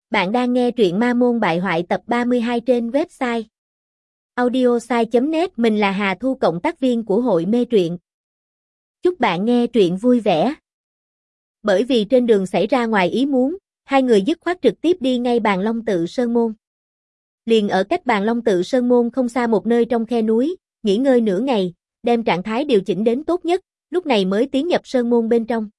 Bạn đang nghe truyện Ma Môn Bại Hoại tập 32 trên website audiosai.net. Mình là Hà Thu, cộng tác viên của hội mê truyện. Chúc bạn nghe truyện vui vẻ. Bởi vì trên đường xảy ra ngoài ý muốn, hai người dứt khoát trực tiếp đi ngay Bàn Long Tự Sơn Môn. Liền ở cách Bàn Long Tự Sơn Môn không xa một nơi trong khe núi, nghỉ ngơi nửa ngày, đem trạng thái điều chỉnh đến tốt nhất, lúc này mới tiến nhập Sơn Môn bên trong.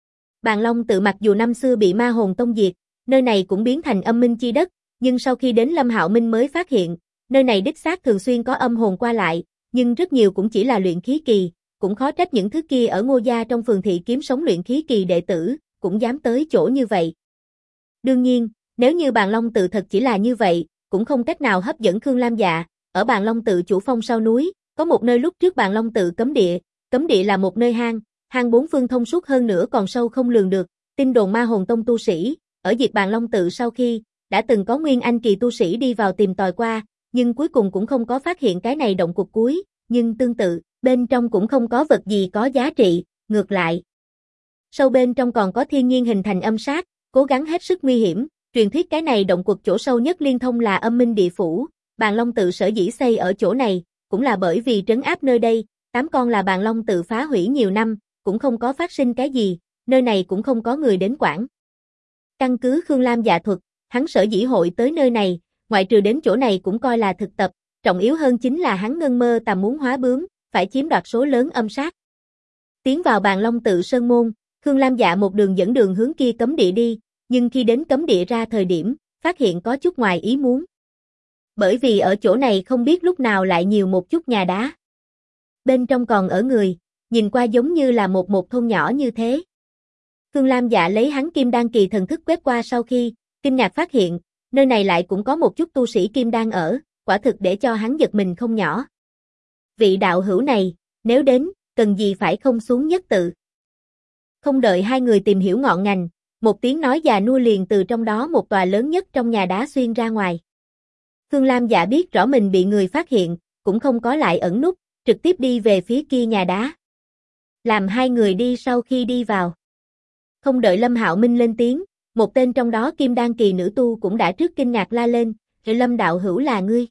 Bàn Long Tự mặc dù năm xưa bị Ma Hồn Tông diệt, nơi này cũng biến thành âm minh chi đất, nhưng sau khi đến Lâm Hạo Minh mới phát hiện, nơi này đích xác thường xuyên có âm hồn qua lại, nhưng rất nhiều cũng chỉ là luyện khí kỳ, cũng khó trách những thứ kia ở Ngô gia trong phường thị kiếm sống luyện khí kỳ đệ tử, cũng dám tới chỗ như vậy. Đương nhiên, nếu như Bàn Long Tự thật chỉ là như vậy, cũng không cách nào hấp dẫn Khương Lam Dạ. Ở Bàn Long Tự chủ phong sau núi, có một nơi lúc trước Bàn Long Tự cấm địa là một nơi hang bốn phương thông suốt, hơn nữa còn sâu không lường được. Tin đồn Ma Hồn Tông tu sĩ ở diệt Bàn Long Tự sau khi đã từng có nguyên anh kỳ tu sĩ đi vào tìm tòi qua, nhưng cuối cùng cũng không có phát hiện cái này động cục cuối, nhưng tương tự, bên trong cũng không có vật gì có giá trị, ngược lại. Sâu bên trong còn có thiên nhiên hình thành âm sát, cố gắng hết sức nguy hiểm. Truyền thuyết cái này động quật chỗ sâu nhất liên thông là âm minh địa phủ. Bàn Long Tự sở dĩ xây ở chỗ này, cũng là bởi vì trấn áp nơi đây. 8 con là Bàn Long Tự phá hủy nhiều năm, cũng không có phát sinh cái gì, nơi này cũng không có người đến quản. Căn cứ Khương Lam Dạ thuật, hắn sở dĩ hội tới nơi này, ngoại trừ đến chỗ này cũng coi là thực tập, trọng yếu hơn chính là hắn ngân mơ tầm muốn hóa bướm, phải chiếm đoạt số lớn âm sát. Tiến vào Bàn Long Tự Sơn Môn, Khương Lam Dạ một đường dẫn đường hướng kia cấm địa đi, nhưng khi đến cấm địa ra thời điểm, phát hiện có chút ngoài ý muốn. Bởi vì ở chỗ này không biết lúc nào lại nhiều một chút nhà đá. Bên trong còn ở người, nhìn qua giống như là một thôn nhỏ như thế. Khương Lam Dạ lấy hắn kim đan kỳ thần thức quét qua sau khi, kinh ngạc phát hiện, nơi này lại cũng có một chút tu sĩ kim đan ở, quả thực để cho hắn giật mình không nhỏ. Vị đạo hữu này, nếu đến, cần gì phải không xuống nhất tự. Không đợi hai người tìm hiểu ngọn ngành, một tiếng nói già nua liền từ trong đó một tòa lớn nhất trong nhà đá xuyên ra ngoài. Khương Lam Dạ biết rõ mình bị người phát hiện, cũng không có lại ẩn núp, trực tiếp đi về phía kia nhà đá. Làm hai người đi sau khi đi vào. Không đợi Lâm Hạo Minh lên tiếng, một tên trong đó kim đan kỳ nữ tu cũng đã trước kinh ngạc la lên, Lâm đạo hữu là ngươi.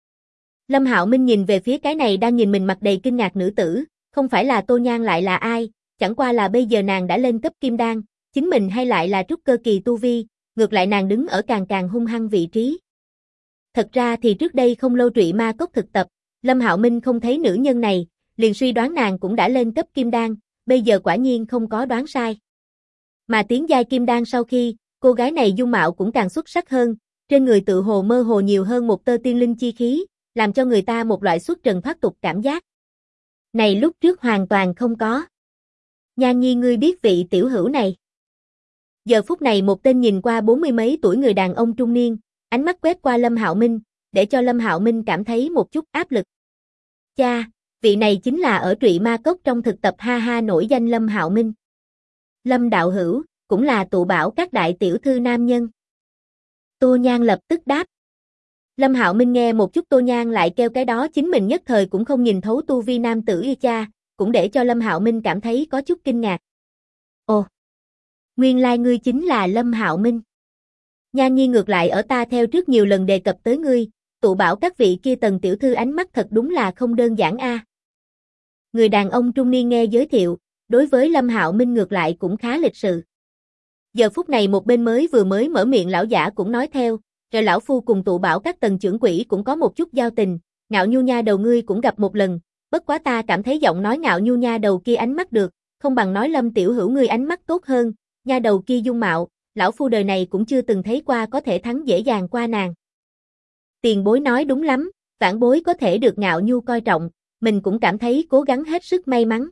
Lâm Hạo Minh nhìn về phía cái này đang nhìn mình mặt đầy kinh ngạc nữ tử, không phải là Tô Nhan lại là ai, chẳng qua là bây giờ nàng đã lên cấp kim đan, chính mình hay lại là trúc cơ kỳ tu vi, ngược lại nàng đứng ở càng hung hăng vị trí. Thật ra thì trước đây không lâu Trụy Ma Cốc thực tập, Lâm Hạo Minh không thấy nữ nhân này, liền suy đoán nàng cũng đã lên cấp kim đan, bây giờ quả nhiên không có đoán sai. Mà tiến giai kim đan sau khi, cô gái này dung mạo cũng càng xuất sắc hơn, trên người tự hồ mơ hồ nhiều hơn một tơ tiên linh chi khí, làm cho người ta một loại xuất trần thoát tục cảm giác. Này lúc trước hoàn toàn không có. Nhan Nhi, ngươi biết vị tiểu hữu này? Giờ phút này một tên nhìn qua 40 mấy tuổi người đàn ông trung niên, ánh mắt quét qua Lâm Hạo Minh, để cho Lâm Hạo Minh cảm thấy một chút áp lực. Cha, vị này chính là ở Trụy Ma Cốc trong thực tập nổi danh Lâm Hạo Minh. Lâm đạo hữu, cũng là tụ bảo các đại tiểu thư nam nhân. Tô Nhan lập tức đáp. Lâm Hạo Minh nghe một chút Tô Nhan lại kêu cái đó, chính mình nhất thời cũng không nhìn thấu tu vi nam tử y cha, cũng để cho Lâm Hạo Minh cảm thấy có chút kinh ngạc. Ồ, nguyên lai ngươi chính là Lâm Hạo Minh. Nhan Nhi, ngược lại ở ta theo trước nhiều lần đề cập tới ngươi, tụ bảo các vị kia Tần tiểu thư ánh mắt thật đúng là không đơn giản a. Người đàn ông trung niên nghe giới thiệu, đối với Lâm Hạo Minh ngược lại cũng khá lịch sự. Giờ phút này một bên vừa mới mở miệng lão giả cũng nói theo, rồi lão phu cùng tụ bảo các Tần trưởng quỹ cũng có một chút giao tình, Ngạo Nhu nha đầu ngươi cũng gặp một lần, bất quá ta cảm thấy giọng nói Ngạo Nhu nha đầu kia ánh mắt được, không bằng nói Lâm tiểu hữu ngươi ánh mắt tốt hơn, nha đầu kia dung mạo, lão phu đời này cũng chưa từng thấy qua có thể thắng dễ dàng qua nàng. Tiền bối nói đúng lắm, vãn bối có thể được Ngạo Nhu coi trọng, mình cũng cảm thấy cố gắng hết sức may mắn.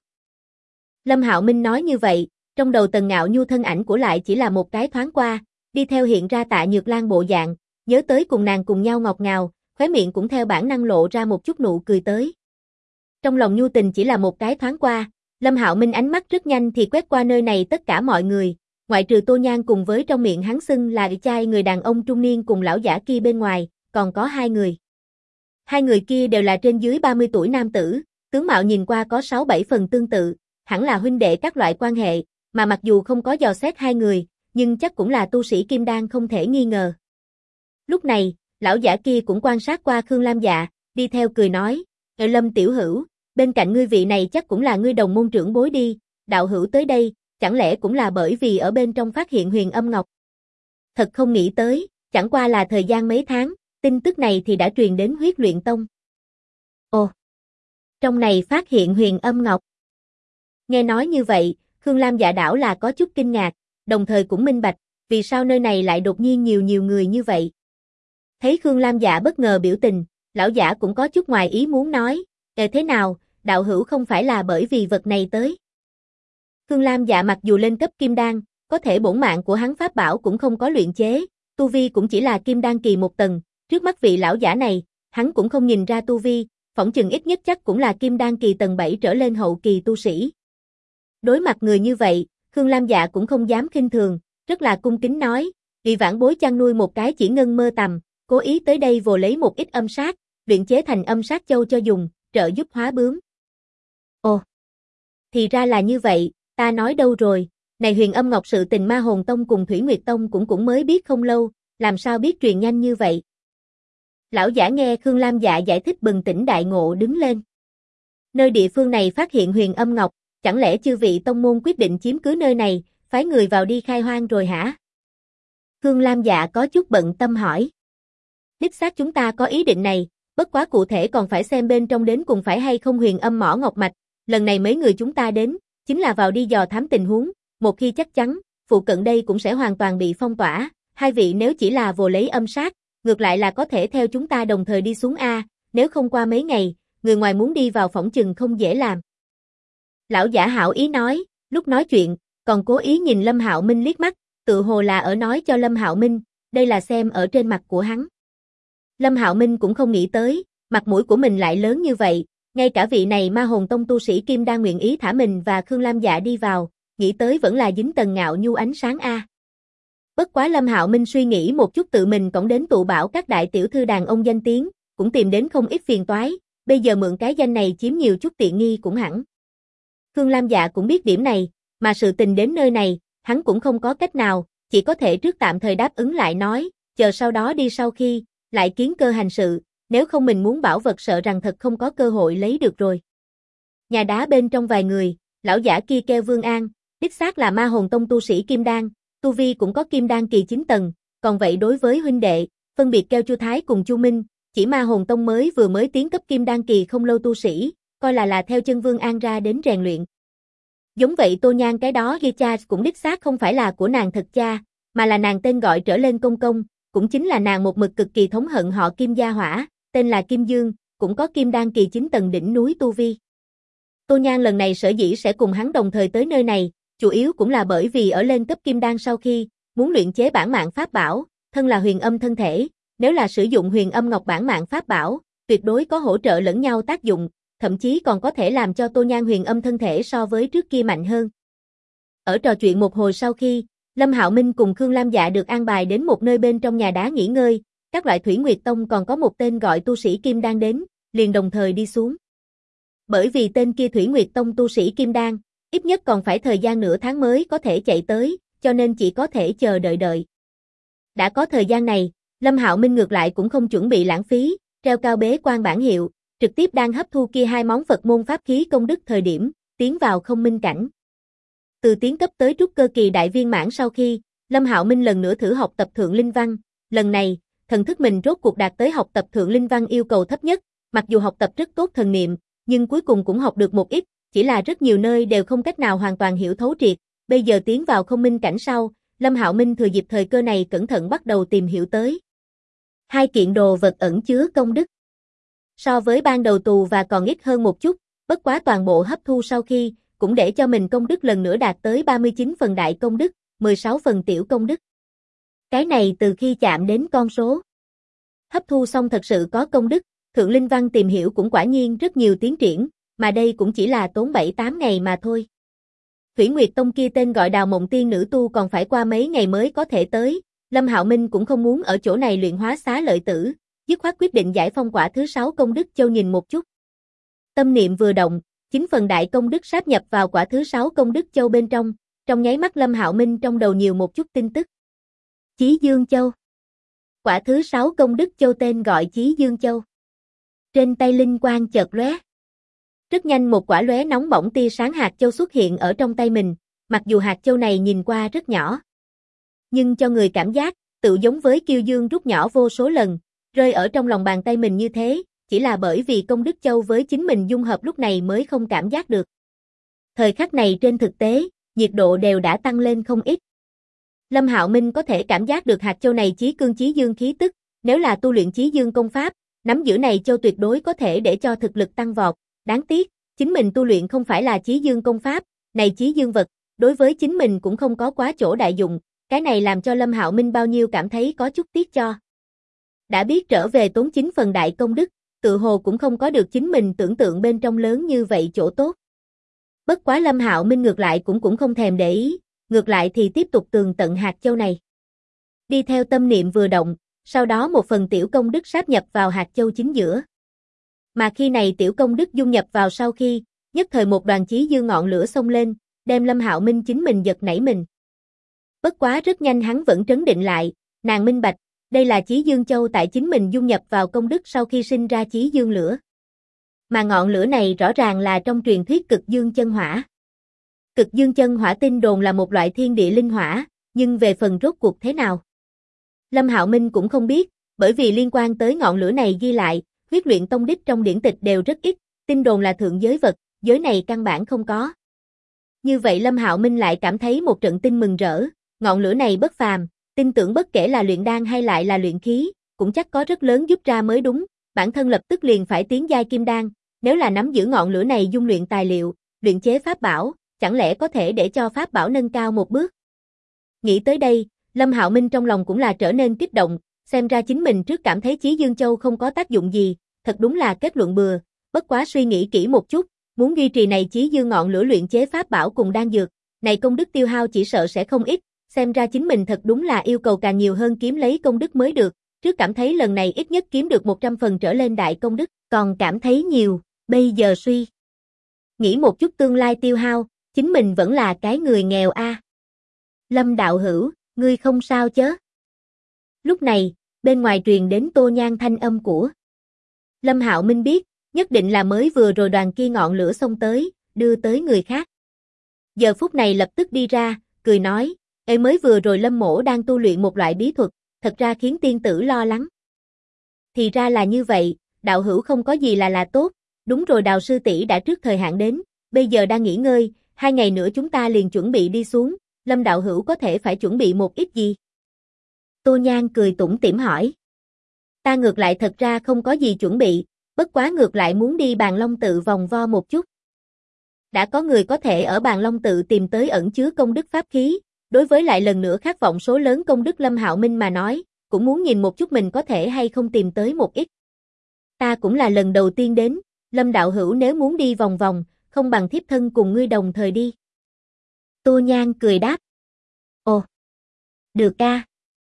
Lâm Hạo Minh nói như vậy, trong đầu Tần Ngạo Nhu thân ảnh của lại chỉ là một cái thoáng qua, đi theo hiện ra Tạ Nhược Lan bộ dạng, nhớ tới cùng nàng cùng nhau ngọt ngào, khóe miệng cũng theo bản năng lộ ra một chút nụ cười tới. Trong lòng nhu tình chỉ là một cái thoáng qua, Lâm Hạo Minh ánh mắt rất nhanh thì quét qua nơi này tất cả mọi người, ngoại trừ Tô Nhan cùng với trong miệng hắn xưng là trai người đàn ông trung niên cùng lão giả kia bên ngoài, còn có hai người. Hai người kia đều là trên dưới 30 tuổi nam tử, tướng mạo nhìn qua có 6-7 phần tương tự, hẳn là huynh đệ các loại quan hệ, mà mặc dù không có dò xét hai người, nhưng chắc cũng là tu sĩ kim đan không thể nghi ngờ. Lúc này, lão giả kia cũng quan sát qua Khương Lam Dạ, đi theo cười nói, Lâm tiểu hữu, bên cạnh ngươi vị này chắc cũng là ngươi đồng môn trưởng bối đi, đạo hữu tới đây, chẳng lẽ cũng là bởi vì ở bên trong phát hiện huyền âm ngọc. Thật không nghĩ tới, chẳng qua là thời gian mấy tháng, tin tức này thì đã truyền đến Huyết Luyện Tông. Ồ, trong này phát hiện huyền âm ngọc. Nghe nói như vậy, Khương Lam Dạ đảo là có chút kinh ngạc, đồng thời cũng minh bạch, vì sao nơi này lại đột nhiên nhiều người như vậy. Thấy Khương Lam Dạ bất ngờ biểu tình, lão giả cũng có chút ngoài ý muốn nói, thế nào, đạo hữu không phải là bởi vì vật này tới. Khương Lam Dạ mặc dù lên cấp kim đan, có thể bổn mạng của hắn pháp bảo cũng không có luyện chế, tu vi cũng chỉ là kim đan kỳ một tầng, trước mắt vị lão giả này, hắn cũng không nhìn ra tu vi, phỏng chừng ít nhất chắc cũng là kim đan kỳ tầng 7 trở lên hậu kỳ tu sĩ. Đối mặt người như vậy, Khương Lam Dạ cũng không dám khinh thường, rất là cung kính nói, vì vãn bối chăn nuôi một cái chỉ ngân mơ tầm, cố ý tới đây vồ lấy một ít âm sát, luyện chế thành âm sát châu cho dùng, trợ giúp hóa bướm. Ồ, thì ra là như vậy, ta nói đâu rồi, này huyền âm ngọc sự tình Ma Hồn Tông cùng Thủy Nguyệt Tông cũng mới biết không lâu, làm sao biết truyền nhanh như vậy. Lão giả nghe Khương Lam Dạ giải thích bừng tỉnh đại ngộ đứng lên. Nơi địa phương này phát hiện huyền âm ngọc, chẳng lẽ chư vị tông môn quyết định chiếm cứ nơi này, phái người vào đi khai hoang rồi hả? Khương Lam Dạ có chút bận tâm hỏi. Đích xác chúng ta có ý định này, bất quá cụ thể còn phải xem bên trong đến cùng phải hay không huyền âm mỏ ngọc mạch, lần này mấy người chúng ta đến, chính là vào đi dò thám tình huống, một khi chắc chắn, phụ cận đây cũng sẽ hoàn toàn bị phong tỏa, hai vị nếu chỉ là vồ lấy âm sát, ngược lại là có thể theo chúng ta đồng thời đi xuống A, nếu không qua mấy ngày, người ngoài muốn đi vào phỏng chừng không dễ làm. Lão giả hảo ý nói, lúc nói chuyện, còn cố ý nhìn Lâm Hạo Minh liếc mắt, tự hồ là ở nói cho Lâm Hạo Minh, đây là xem ở trên mặt của hắn. Lâm Hạo Minh cũng không nghĩ tới, mặt mũi của mình lại lớn như vậy, ngay cả vị này Ma Hồn Tông tu sĩ Kim đang nguyện ý thả mình và Khương Lam Dạ đi vào, nghĩ tới vẫn là dính tầng ngạo nhu ánh sáng A. Bất quá Lâm Hạo Minh suy nghĩ một chút tự mình cõng đến tụ bảo các đại tiểu thư đàn ông danh tiếng, cũng tìm đến không ít phiền toái, bây giờ mượn cái danh này chiếm nhiều chút tiện nghi cũng hẳn. Khương Lam Dạ cũng biết điểm này, mà sự tình đến nơi này, hắn cũng không có cách nào, chỉ có thể trước tạm thời đáp ứng lại nói, chờ sau đó đi sau khi, lại kiến cơ hành sự, nếu không mình muốn bảo vật sợ rằng thật không có cơ hội lấy được rồi. Nhà đá bên trong vài người, lão giả kia kêu Vương An, đích xác là Ma Hồn Tông tu sĩ Kim Đan, tu vi cũng có Kim Đan kỳ 9 tầng, còn vậy đối với huynh đệ, phân biệt kêu Chu Thái cùng Chu Minh, chỉ Ma Hồn Tông vừa mới tiến cấp Kim Đan kỳ không lâu tu sĩ, coi là theo chân Vương An ra đến rèn luyện. Giống vậy Tô Nhan cái đó ghi cha cũng đích xác không phải là của nàng thật cha, mà là nàng tên gọi trở lên công công, cũng chính là nàng một mực cực kỳ thống hận họ Kim gia hỏa, tên là Kim Dương, cũng có Kim Đan kỳ 9 tầng đỉnh núi tu vi. Tô Nhan lần này sở dĩ sẽ cùng hắn đồng thời tới nơi này, chủ yếu cũng là bởi vì ở lên cấp Kim Đan sau khi, muốn luyện chế bản mạng pháp bảo, thân là huyền âm thân thể, nếu là sử dụng huyền âm ngọc bản mạng pháp bảo, tuyệt đối có hỗ trợ lẫn nhau tác dụng, thậm chí còn có thể làm cho Tô Nhan huyền âm thân thể so với trước kia mạnh hơn. Ở trò chuyện một hồi sau khi, Lâm Hạo Minh cùng Khương Lam Dạ được an bài đến một nơi bên trong nhà đá nghỉ ngơi, các loại Thủy Nguyệt Tông còn có một tên gọi tu sĩ Kim Đan đến, liền đồng thời đi xuống. Bởi vì tên kia Thủy Nguyệt Tông tu sĩ Kim Đan, ít nhất còn phải thời gian nửa tháng mới có thể chạy tới, cho nên chỉ có thể chờ đợi. Đã có thời gian này, Lâm Hạo Minh ngược lại cũng không chuẩn bị lãng phí, treo cao bế quan bản hiệu, trực tiếp đang hấp thu kia hai món Phật môn pháp khí công đức thời điểm, tiến vào không minh cảnh. Từ tiến cấp tới trúc cơ kỳ đại viên mãn sau khi, Lâm Hạo Minh lần nữa thử học tập Thượng Linh Văn, lần này, thần thức mình rốt cuộc đạt tới học tập Thượng Linh Văn yêu cầu thấp nhất, mặc dù học tập rất tốt thần niệm, nhưng cuối cùng cũng học được một ít, chỉ là rất nhiều nơi đều không cách nào hoàn toàn hiểu thấu triệt, bây giờ tiến vào không minh cảnh sau, Lâm Hạo Minh thừa dịp thời cơ này cẩn thận bắt đầu tìm hiểu tới. Hai kiện đồ vật ẩn chứa công đức. So với ban đầu tù và còn ít hơn một chút, bất quá toàn bộ hấp thu sau khi, cũng để cho mình công đức lần nữa đạt tới 39 phần đại công đức, 16 phần tiểu công đức. Cái này từ khi chạm đến con số. Hấp thu xong thật sự có công đức, Thượng Linh Văn tìm hiểu cũng quả nhiên rất nhiều tiến triển, mà đây cũng chỉ là tốn 7-8 ngày mà thôi. Thủy Nguyệt Tông kia tên gọi Đào Mộng Tiên nữ tu còn phải qua mấy ngày mới có thể tới, Lâm Hạo Minh cũng không muốn ở chỗ này luyện hóa xá lợi tử, dứt khoát quyết định giải phong quả thứ 6 công đức châu nhìn một chút. Tâm niệm vừa động, 9 phần đại công đức sáp nhập vào quả thứ 6 công đức châu bên trong, trong nháy mắt Lâm Hạo Minh trong đầu nhiều một chút tin tức. Chí Dương Châu. Quả thứ 6 công đức châu tên gọi Chí Dương Châu. Trên tay linh quang chợt lóe. Rất nhanh một quả lóe nóng bỏng tia sáng hạt châu xuất hiện ở trong tay mình, mặc dù hạt châu này nhìn qua rất nhỏ, nhưng cho người cảm giác tự giống với kiêu dương rút nhỏ vô số lần, rơi ở trong lòng bàn tay mình như thế, chỉ là bởi vì công đức châu với chính mình dung hợp lúc này mới không cảm giác được. Thời khắc này trên thực tế, nhiệt độ đều đã tăng lên không ít. Lâm Hạo Minh có thể cảm giác được hạt châu này chí cương chí dương khí tức, nếu là tu luyện chí dương công pháp, nắm giữ này châu tuyệt đối có thể để cho thực lực tăng vọt, đáng tiếc, chính mình tu luyện không phải là chí dương công pháp, này chí dương vật, đối với chính mình cũng không có quá chỗ đại dụng, cái này làm cho Lâm Hạo Minh bao nhiêu cảm thấy có chút tiếc cho. Đã biết trở về tốn 9 phần đại công đức, tự hồ cũng không có được chính mình tưởng tượng bên trong lớn như vậy chỗ tốt. Bất quá Lâm Hạo Minh ngược lại cũng không thèm để ý, ngược lại thì tiếp tục tường tận hạt châu này. Đi theo tâm niệm vừa động, sau đó một phần tiểu công đức sáp nhập vào hạt châu chính giữa. Mà khi này tiểu công đức dung nhập vào sau khi, nhất thời một đoàn chí dương ngọn lửa xông lên, đem Lâm Hạo Minh chính mình giật nảy mình. Bất quá rất nhanh hắn vẫn trấn định lại, nàng minh bạch, đây là chí dương châu tại chính mình dung nhập vào công đức sau khi sinh ra chí dương lửa. Mà ngọn lửa này rõ ràng là trong truyền thuyết cực dương chân hỏa. Cực dương chân hỏa tin đồn là một loại thiên địa linh hỏa, nhưng về phần rốt cuộc thế nào? Lâm Hạo Minh cũng không biết, bởi vì liên quan tới ngọn lửa này ghi lại, huyết luyện tông đích trong điển tịch đều rất ít, tin đồn là thượng giới vật, giới này căn bản không có. Như vậy Lâm Hạo Minh lại cảm thấy một trận tin mừng rỡ, ngọn lửa này bất phàm, tin tưởng bất kể là luyện đan hay lại là luyện khí, cũng chắc có rất lớn giúp ra mới đúng, bản thân lập tức liền phải tiến giai kim đan, nếu là nắm giữ ngọn lửa này dung luyện tài liệu, luyện chế pháp bảo, chẳng lẽ có thể để cho pháp bảo nâng cao một bước. Nghĩ tới đây, Lâm Hạo Minh trong lòng cũng là trở nên kích động, xem ra chính mình trước cảm thấy Chí Dương Châu không có tác dụng gì, thật đúng là kết luận bừa, bất quá suy nghĩ kỹ một chút, muốn duy trì này Chí Dương ngọn lửa luyện chế pháp bảo cùng đan dược, này công đức tiêu hao chỉ sợ sẽ không ít, xem ra chính mình thật đúng là yêu cầu càng nhiều hơn kiếm lấy công đức mới được, trước cảm thấy lần này ít nhất kiếm được 100 phần trở lên đại công đức, còn cảm thấy nhiều, bây giờ suy nghĩ một chút tương lai tiêu hao, chính mình vẫn là cái người nghèo a. Lâm đạo hữu, ngươi không sao chớ? Lúc này, bên ngoài truyền đến Tô Nhan thanh âm của Lâm Hạo Minh biết, nhất định là mới vừa rồi đoàn kia ngọn lửa xông tới, đưa tới người khác. Giờ phút này lập tức đi ra, cười nói, mới vừa rồi Lâm mỗ đang tu luyện một loại bí thuật, thật ra khiến tiên tử lo lắng. Thì ra là như vậy, đạo hữu không có gì là tốt, đúng rồi Đào sư tỷ đã trước thời hạn đến, bây giờ đang nghỉ ngơi, 2 ngày nữa chúng ta liền chuẩn bị đi xuống, Lâm đạo hữu có thể phải chuẩn bị một ít gì? Tô Nhan cười tủm tỉm hỏi. Ta ngược lại thật ra không có gì chuẩn bị, bất quá ngược lại muốn đi Bàn Long tự vòng vo một chút. Đã có người có thể ở Bàn Long tự tìm tới ẩn chứa công đức pháp khí, đối với lại lần nữa khát vọng số lớn công đức Lâm Hạo Minh mà nói, cũng muốn nhìn một chút mình có thể hay không tìm tới một ít. Ta cũng là lần đầu tiên đến, Lâm đạo hữu nếu muốn đi vòng vòng, không bằng thiếp thân cùng ngươi đồng thời đi. Tô Nhan cười đáp. Ồ, được a.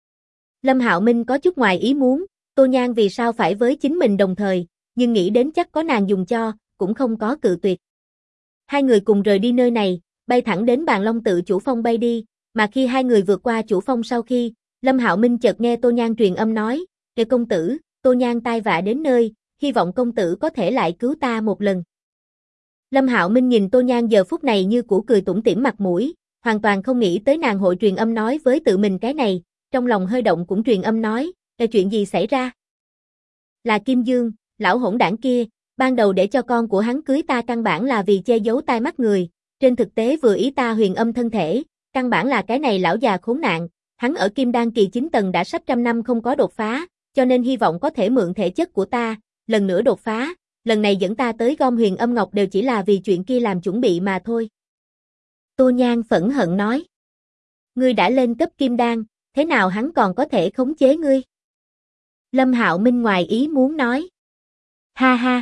Lâm Hạo Minh có chút ngoài ý muốn, Tô Nhan vì sao phải với chính mình đồng thời, nhưng nghĩ đến chắc có nàng dùng cho, cũng không có cự tuyệt. Hai người cùng rời đi nơi này, bay thẳng đến Bàn Long tự chủ phong bay đi, mà khi hai người vượt qua chủ phong sau khi, Lâm Hạo Minh chợt nghe Tô Nhan truyền âm nói, "Kìa công tử, Tô Nhan tai vạ đến nơi, hy vọng công tử có thể lại cứu ta một lần." Lâm Hạo Minh nhìn Tô Nhan giờ phút này như củ cười tủm tỉm mặt mũi, hoàn toàn không nghĩ tới nàng hội truyền âm nói với tự mình cái này, trong lòng hơi động cũng truyền âm nói, chuyện gì xảy ra?" Là Kim Dương, lão hỗn đảng kia, ban đầu để cho con của hắn cưới ta căn bản là vì che giấu tai mắt người, trên thực tế vừa ý ta huyền âm thân thể, căn bản là cái này lão già khốn nạn, hắn ở Kim Đan kỳ 9 tầng đã sắp trăm năm không có đột phá, cho nên hy vọng có thể mượn thể chất của ta, lần nữa đột phá, lần này dẫn ta tới gom huyền âm ngọc đều chỉ là vì chuyện kia làm chuẩn bị mà thôi. Tô Nhan phẫn hận nói, ngươi đã lên cấp Kim Đan, thế nào hắn còn có thể khống chế ngươi? Lâm Hạo Minh ngoài ý muốn nói, ha ha.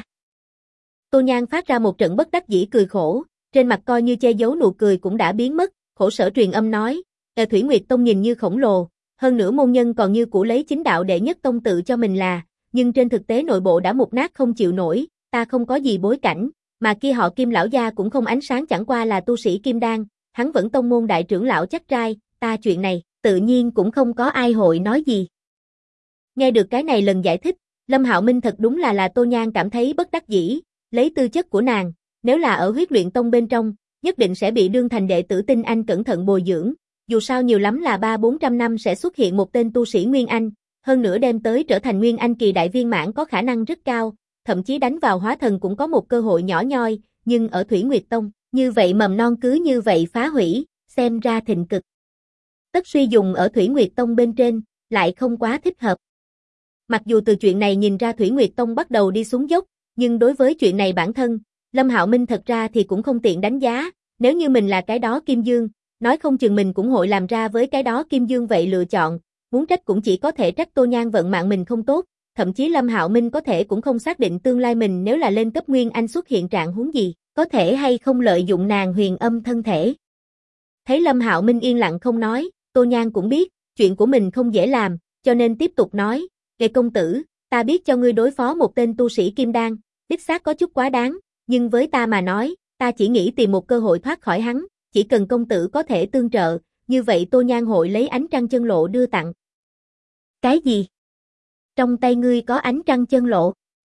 Tô Nhan phát ra một trận bất đắc dĩ cười khổ, trên mặt coi như che giấu nụ cười cũng đã biến mất, khổ sở truyền âm nói, Thủy Nguyệt Tông nhìn như khổng lồ, hơn nữa môn nhân còn như cũ lấy chính đạo đệ nhất tông tự cho mình là, nhưng trên thực tế nội bộ đã mục nát không chịu nổi, ta không có gì bối cảnh, mà kia họ Kim lão gia cũng không ánh sáng chẳng qua là tu sĩ Kim Đan, hắn vẫn tông môn đại trưởng lão chắc trai, ta chuyện này, tự nhiên cũng không có ai hội nói gì. Nghe được cái này lần giải thích, Lâm Hạo Minh thật đúng là Tô Nhan cảm thấy bất đắc dĩ, lấy tư chất của nàng, nếu là ở huyết luyện tông bên trong, nhất định sẽ bị đương thành đệ tử tinh anh cẩn thận bồi dưỡng, dù sao nhiều lắm là 300-400 năm sẽ xuất hiện một tên tu sĩ Nguyên Anh, hơn nữa đem tới trở thành Nguyên Anh kỳ đại viên mãn có khả năng rất cao, thậm chí đánh vào hóa thần cũng có một cơ hội nhỏ nhoi, nhưng ở Thủy Nguyệt Tông, như vậy mầm non cứ như vậy phá hủy, xem ra thịnh cực. Tất suy dùng ở Thủy Nguyệt Tông bên trên, lại không quá thích hợp. Mặc dù từ chuyện này nhìn ra Thủy Nguyệt Tông bắt đầu đi xuống dốc, nhưng đối với chuyện này bản thân, Lâm Hạo Minh thật ra thì cũng không tiện đánh giá, nếu như mình là cái đó Kim Dương, nói không chừng mình cũng hội làm ra với cái đó Kim Dương vậy lựa chọn, muốn trách cũng chỉ có thể trách Tô Nhan vận mạng mình không tốt, thậm chí Lâm Hạo Minh có thể cũng không xác định tương lai mình nếu là lên cấp Nguyên Anh xuất hiện trạng huống gì, có thể hay không lợi dụng nàng huyền âm thân thể. Thấy Lâm Hạo Minh yên lặng không nói, Tô Nhan cũng biết, chuyện của mình không dễ làm, cho nên tiếp tục nói, "Kệ công tử, ta biết cho ngươi đối phó một tên tu sĩ kim đan, đích xác có chút quá đáng, nhưng với ta mà nói, ta chỉ nghĩ tìm một cơ hội thoát khỏi hắn, chỉ cần công tử có thể tương trợ, như vậy Tô Nhan hội lấy ánh trăng chân lộ đưa tặng." "Cái gì? Trong tay ngươi có ánh trăng chân lộ?"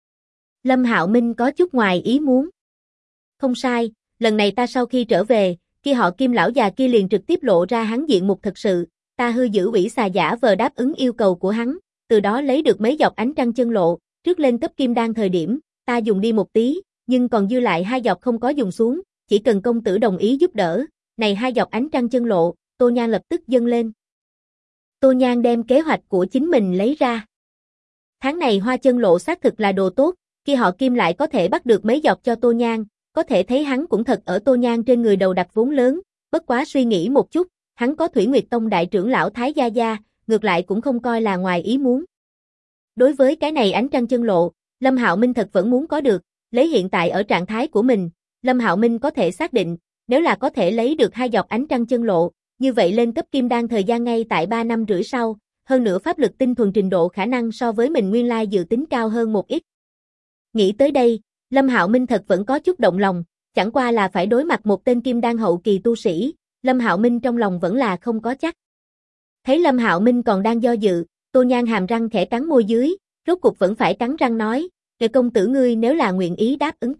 Lâm Hạo Minh có chút ngoài ý muốn. "Không sai, lần này ta sau khi trở về, kia họ Kim lão già kia liền trực tiếp lộ ra hắn diện mục thật sự, ta hư giữ ủy xà giả vờ đáp ứng yêu cầu của hắn, từ đó lấy được mấy giọt ánh trăng chân lộ, trước lên cấp kim đan thời điểm, ta dùng đi một tí, nhưng còn dư lại 2 giọt không có dùng xuống, chỉ cần công tử đồng ý giúp đỡ, này 2 giọt ánh trăng chân lộ." Tô Nhan lập tức dâng lên. Tô Nhan đem kế hoạch của chính mình lấy ra. Tháng này hoa chân lộ xác thực là đồ tốt, khi họ Kim lại có thể bắt được mấy giọt cho Tô Nhan, có thể thấy hắn cũng thật ở Tô Nhan trên người đầu đặt vốn lớn, bất quá suy nghĩ một chút, hắn có Thủy Nguyệt Tông đại trưởng lão Thái Gia Gia, ngược lại cũng không coi là ngoài ý muốn. Đối với cái này ánh trăng chân lộ, Lâm Hạo Minh thật vẫn muốn có được, lấy hiện tại ở trạng thái của mình, Lâm Hạo Minh có thể xác định, nếu là có thể lấy được 2 giọt ánh trăng chân lộ, như vậy lên cấp kim đan thời gian ngay tại 3 năm rưỡi sau, hơn nữa pháp lực tinh thuần trình độ khả năng so với mình nguyên lai dự tính cao hơn một ít. Nghĩ tới đây, Lâm Hạo Minh thật vẫn có chút động lòng, chẳng qua là phải đối mặt một tên kim đan hậu kỳ tu sĩ, Lâm Hạo Minh trong lòng vẫn là không có chắc. Thấy Lâm Hạo Minh còn đang do dự, Tô Nhan hàm răng khẽ cắn môi dưới, rốt cục vẫn phải cắn răng nói, "Kệ công tử ngươi nếu là nguyện ý đáp ứng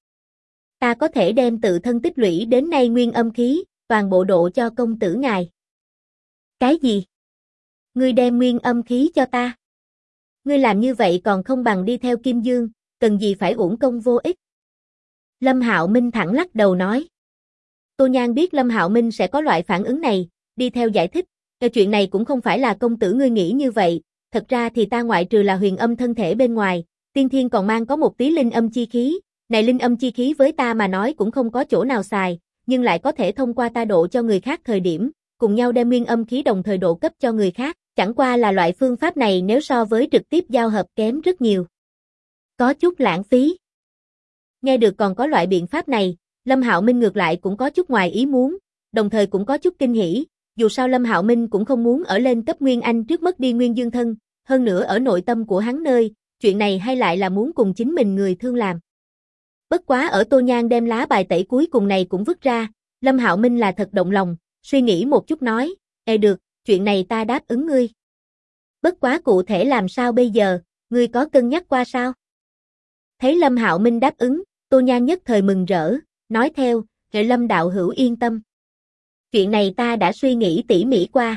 ta có thể đem tự thân tích lũy đến nay nguyên âm khí, toàn bộ độ cho công tử ngài." "Cái gì? Ngươi đem nguyên âm khí cho ta? Ngươi làm như vậy còn không bằng đi theo Kim Dương, cần gì phải uổng công vô ích?" Lâm Hạo Minh thẳng lắc đầu nói. Tô Nhan biết Lâm Hạo Minh sẽ có loại phản ứng này, đi theo giải thích, "Cái chuyện này cũng không phải là công tử ngươi nghĩ như vậy, thật ra thì ta ngoại trừ là huyền âm thân thể bên ngoài, tiên thiên còn mang có một tí linh âm chi khí, này linh âm chi khí với ta mà nói cũng không có chỗ nào xài, nhưng lại có thể thông qua ta độ cho người khác thời điểm, cùng nhau đem nguyên âm khí đồng thời độ cấp cho người khác, chẳng qua là loại phương pháp này nếu so với trực tiếp giao hợp kém rất nhiều. Có chút lãng phí." Nghe được còn có loại biện pháp này, Lâm Hạo Minh ngược lại cũng có chút ngoài ý muốn, đồng thời cũng có chút kinh hỉ, dù sao Lâm Hạo Minh cũng không muốn ở lên cấp Nguyên Anh trước mất đi Nguyên Dương thân, hơn nữa ở nội tâm của hắn nơi, chuyện này hay lại là muốn cùng chính mình người thương làm. Bất quá ở Tô Nhan đem lá bài tẩy cuối cùng này cũng vứt ra, Lâm Hạo Minh là thật động lòng, suy nghĩ một chút nói, được, chuyện này ta đáp ứng ngươi. Bất quá cụ thể làm sao bây giờ, ngươi có cân nhắc qua sao?" Thấy Lâm Hạo Minh đáp ứng, Tô Nhan nhất thời mừng rỡ, nói theo, "Kệ Lâm đạo hữu yên tâm. Chuyện này ta đã suy nghĩ tỉ mỉ qua.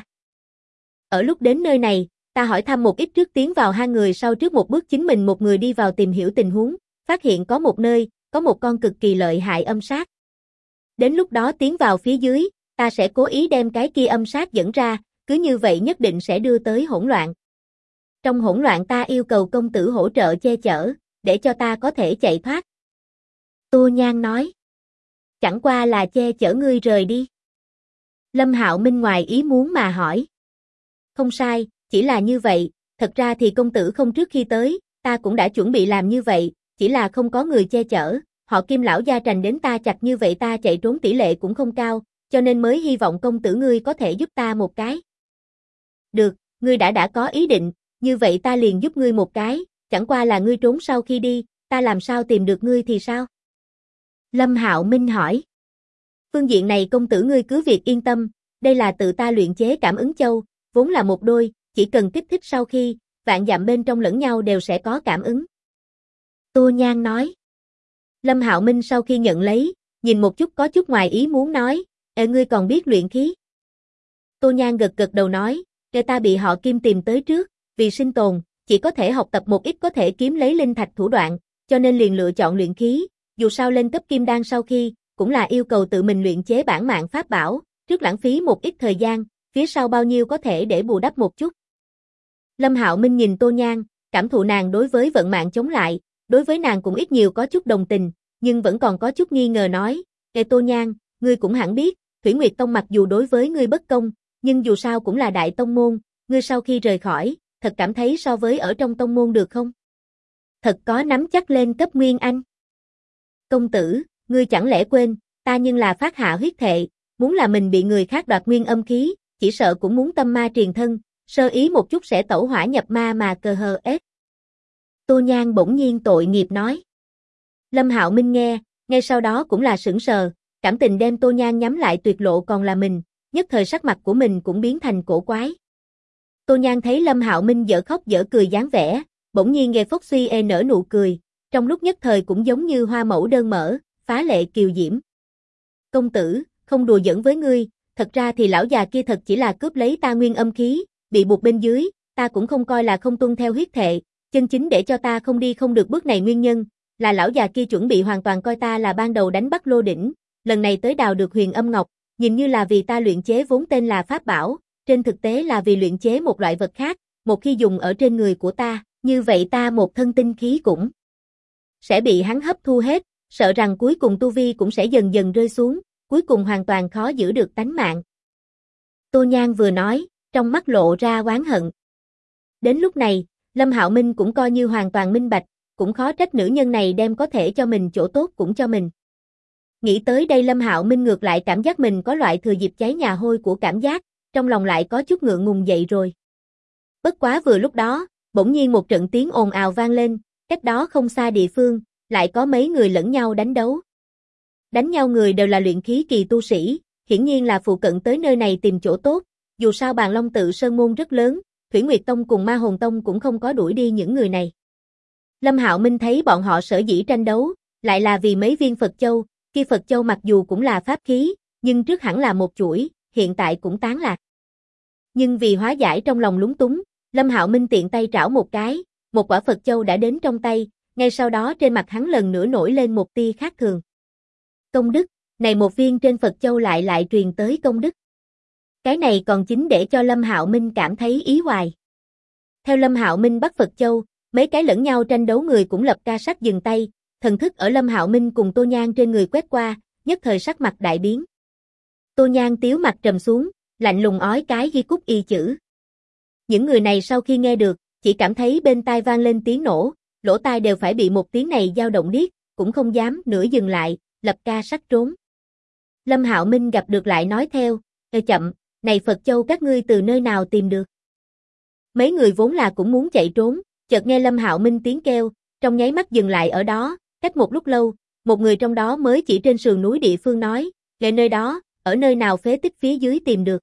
Ở lúc đến nơi này, ta hỏi thăm một ít trước tiến vào hai người sau trước một bước chính mình một người đi vào tìm hiểu tình huống, phát hiện có một nơi, có một con cực kỳ lợi hại âm sát. Đến lúc đó tiến vào phía dưới, ta sẽ cố ý đem cái kia âm sát dẫn ra, cứ như vậy nhất định sẽ đưa tới hỗn loạn. Trong hỗn loạn ta yêu cầu công tử hỗ trợ che chở, để cho ta có thể chạy thoát." Tô Nhan nói. "Chẳng qua là che chở ngươi rời đi?" Lâm Hạo Minh ngoài ý muốn mà hỏi. "Không sai, chỉ là như vậy, thật ra thì công tử không trước khi tới, ta cũng đã chuẩn bị làm như vậy, chỉ là không có người che chở, họ Kim lão gia trành đến ta chặt như vậy ta chạy trốn tỷ lệ cũng không cao, cho nên mới hy vọng công tử ngươi có thể giúp ta một cái." "Được, ngươi đã có ý định, như vậy ta liền giúp ngươi một cái, chẳng qua là ngươi trốn sau khi đi, ta làm sao tìm được ngươi thì sao?" Lâm Hạo Minh hỏi. Phương diện này công tử ngươi cứ việc yên tâm, đây là tự ta luyện chế cảm ứng châu, vốn là một đôi, chỉ cần kích thích sau khi, vạn dặm bên trong lẫn nhau đều sẽ có cảm ứng. Tô Nhan nói. Lâm Hạo Minh sau khi nhận lấy, nhìn một chút có chút ngoài ý muốn nói, ngươi còn biết luyện khí. Tô Nhan gật gật đầu nói, ta bị họ Kim tìm tới trước, vì sinh tồn, chỉ có thể học tập một ít có thể kiếm lấy linh thạch thủ đoạn, cho nên liền lựa chọn luyện khí, dù sao lên cấp kim đan sau khi, cũng là yêu cầu tự mình luyện chế bản mạng pháp bảo, trước lãng phí một ít thời gian, phía sau bao nhiêu có thể để bù đắp một chút. Lâm Hạo Minh nhìn Tô Nhan, cảm thụ nàng đối với vận mạng chống lại, đối với nàng cũng ít nhiều có chút đồng tình, nhưng vẫn còn có chút nghi ngờ nói, Tô Nhan, ngươi cũng hẳn biết, Thủy Nguyệt Tông mặc dù đối với ngươi bất công, nhưng dù sao cũng là đại tông môn, ngươi sau khi rời khỏi, thật cảm thấy so với ở trong tông môn được không? Thật có nắm chắc lên cấp Nguyên Anh. Công tử, ngươi chẳng lẽ quên, ta nhưng là phát hạ huyết thệ, muốn là mình bị người khác đoạt nguyên âm khí, chỉ sợ cũng muốn tâm ma triền thân, sơ ý một chút sẽ tẩu hỏa nhập ma mà cờ hờ ết. Tô Nhan bỗng nhiên tội nghiệp nói. Lâm Hạo Minh nghe, ngay sau đó cũng là sững sờ, cảm tình đem Tô Nhan nhắm lại tuyệt lộ còn là mình, nhất thời sắc mặt của mình cũng biến thành cổ quái. Tô Nhan thấy Lâm Hạo Minh dở khóc dở cười dáng vẻ, bỗng nhiên nghe phốc suy nở nụ cười, trong lúc nhất thời cũng giống như hoa mẫu đơn mở, phá lệ kiều diễm. Công tử, không đùa giỡn với ngươi, thật ra thì lão già kia thật chỉ là cướp lấy ta nguyên âm khí, bị buộc bên dưới, ta cũng không coi là không tuân theo huyết thệ, chân chính để cho ta không đi không được bước này nguyên nhân, là lão già kia chuẩn bị hoàn toàn coi ta là ban đầu đánh bắt lô đỉnh, lần này tới đào được huyền âm ngọc, nhìn như là vì ta luyện chế vốn tên là pháp bảo, trên thực tế là vì luyện chế một loại vật khác, một khi dùng ở trên người của ta, như vậy ta một thân tinh khí cũng sẽ bị hắn hấp thu hết, sợ rằng cuối cùng tu vi cũng sẽ dần dần rơi xuống, cuối cùng hoàn toàn khó giữ được tánh mạng. Tô Nhan vừa nói, trong mắt lộ ra oán hận. Đến lúc này, Lâm Hạo Minh cũng coi như hoàn toàn minh bạch, cũng khó trách nữ nhân này đem có thể cho mình chỗ tốt cũng cho mình. Nghĩ tới đây Lâm Hạo Minh ngược lại cảm giác mình có loại thừa dịp cháy nhà hôi của cảm giác, trong lòng lại có chút ngượng ngùng dậy rồi. Bất quá vừa lúc đó, bỗng nhiên một trận tiếng ồn ào vang lên, cách đó không xa địa phương, lại có mấy người lẫn nhau đánh đấu. Đánh nhau người đều là luyện khí kỳ tu sĩ, hiển nhiên là phụ cận tới nơi này tìm chỗ tốt, dù sao Bàn Long Tự Sơn Môn rất lớn, Thủy Nguyệt Tông cùng Ma Hồn Tông cũng không có đuổi đi những người này. Lâm Hạo Minh thấy bọn họ sở dĩ tranh đấu, lại là vì mấy viên Phật Châu, kia Phật Châu mặc dù cũng là pháp khí, nhưng trước hẳn là một chuỗi, hiện tại cũng tán lạc. Nhưng vì hóa giải trong lòng lúng túng, Lâm Hạo Minh tiện tay trảo một cái, một quả Phật Châu đã đến trong tay, ngay sau đó trên mặt hắn lần nữa nổi lên một tia khác thường. Công đức, này một viên trên Phật Châu lại truyền tới công đức. Cái này còn chính để cho Lâm Hạo Minh cảm thấy ý hoài. Theo Lâm Hạo Minh bắt Phật Châu, mấy cái lẫn nhau tranh đấu người cũng lập ca sắc dừng tay, thần thức ở Lâm Hạo Minh cùng Tô Nhan trên người quét qua, nhất thời sắc mặt đại biến. Tô Nhan tiếu mặt trầm xuống, lạnh lùng ói cái ghi cúc y chữ. Những người này sau khi nghe được, chỉ cảm thấy bên tai vang lên tiếng nổ, lỗ tai đều phải bị một tiếng này dao động điếc, cũng không dám nửa dừng lại, lập ca sắc trốn. Lâm Hạo Minh gặp được lại nói theo, chậm, này Phật Châu các ngươi từ nơi nào tìm được. Mấy người vốn là cũng muốn chạy trốn, chợt nghe Lâm Hạo Minh tiếng kêu, trong nháy mắt dừng lại ở đó, cách một lúc lâu, một người trong đó mới chỉ trên sườn núi địa phương nói, ngay nơi đó, ở nơi nào phế tích phía dưới tìm được.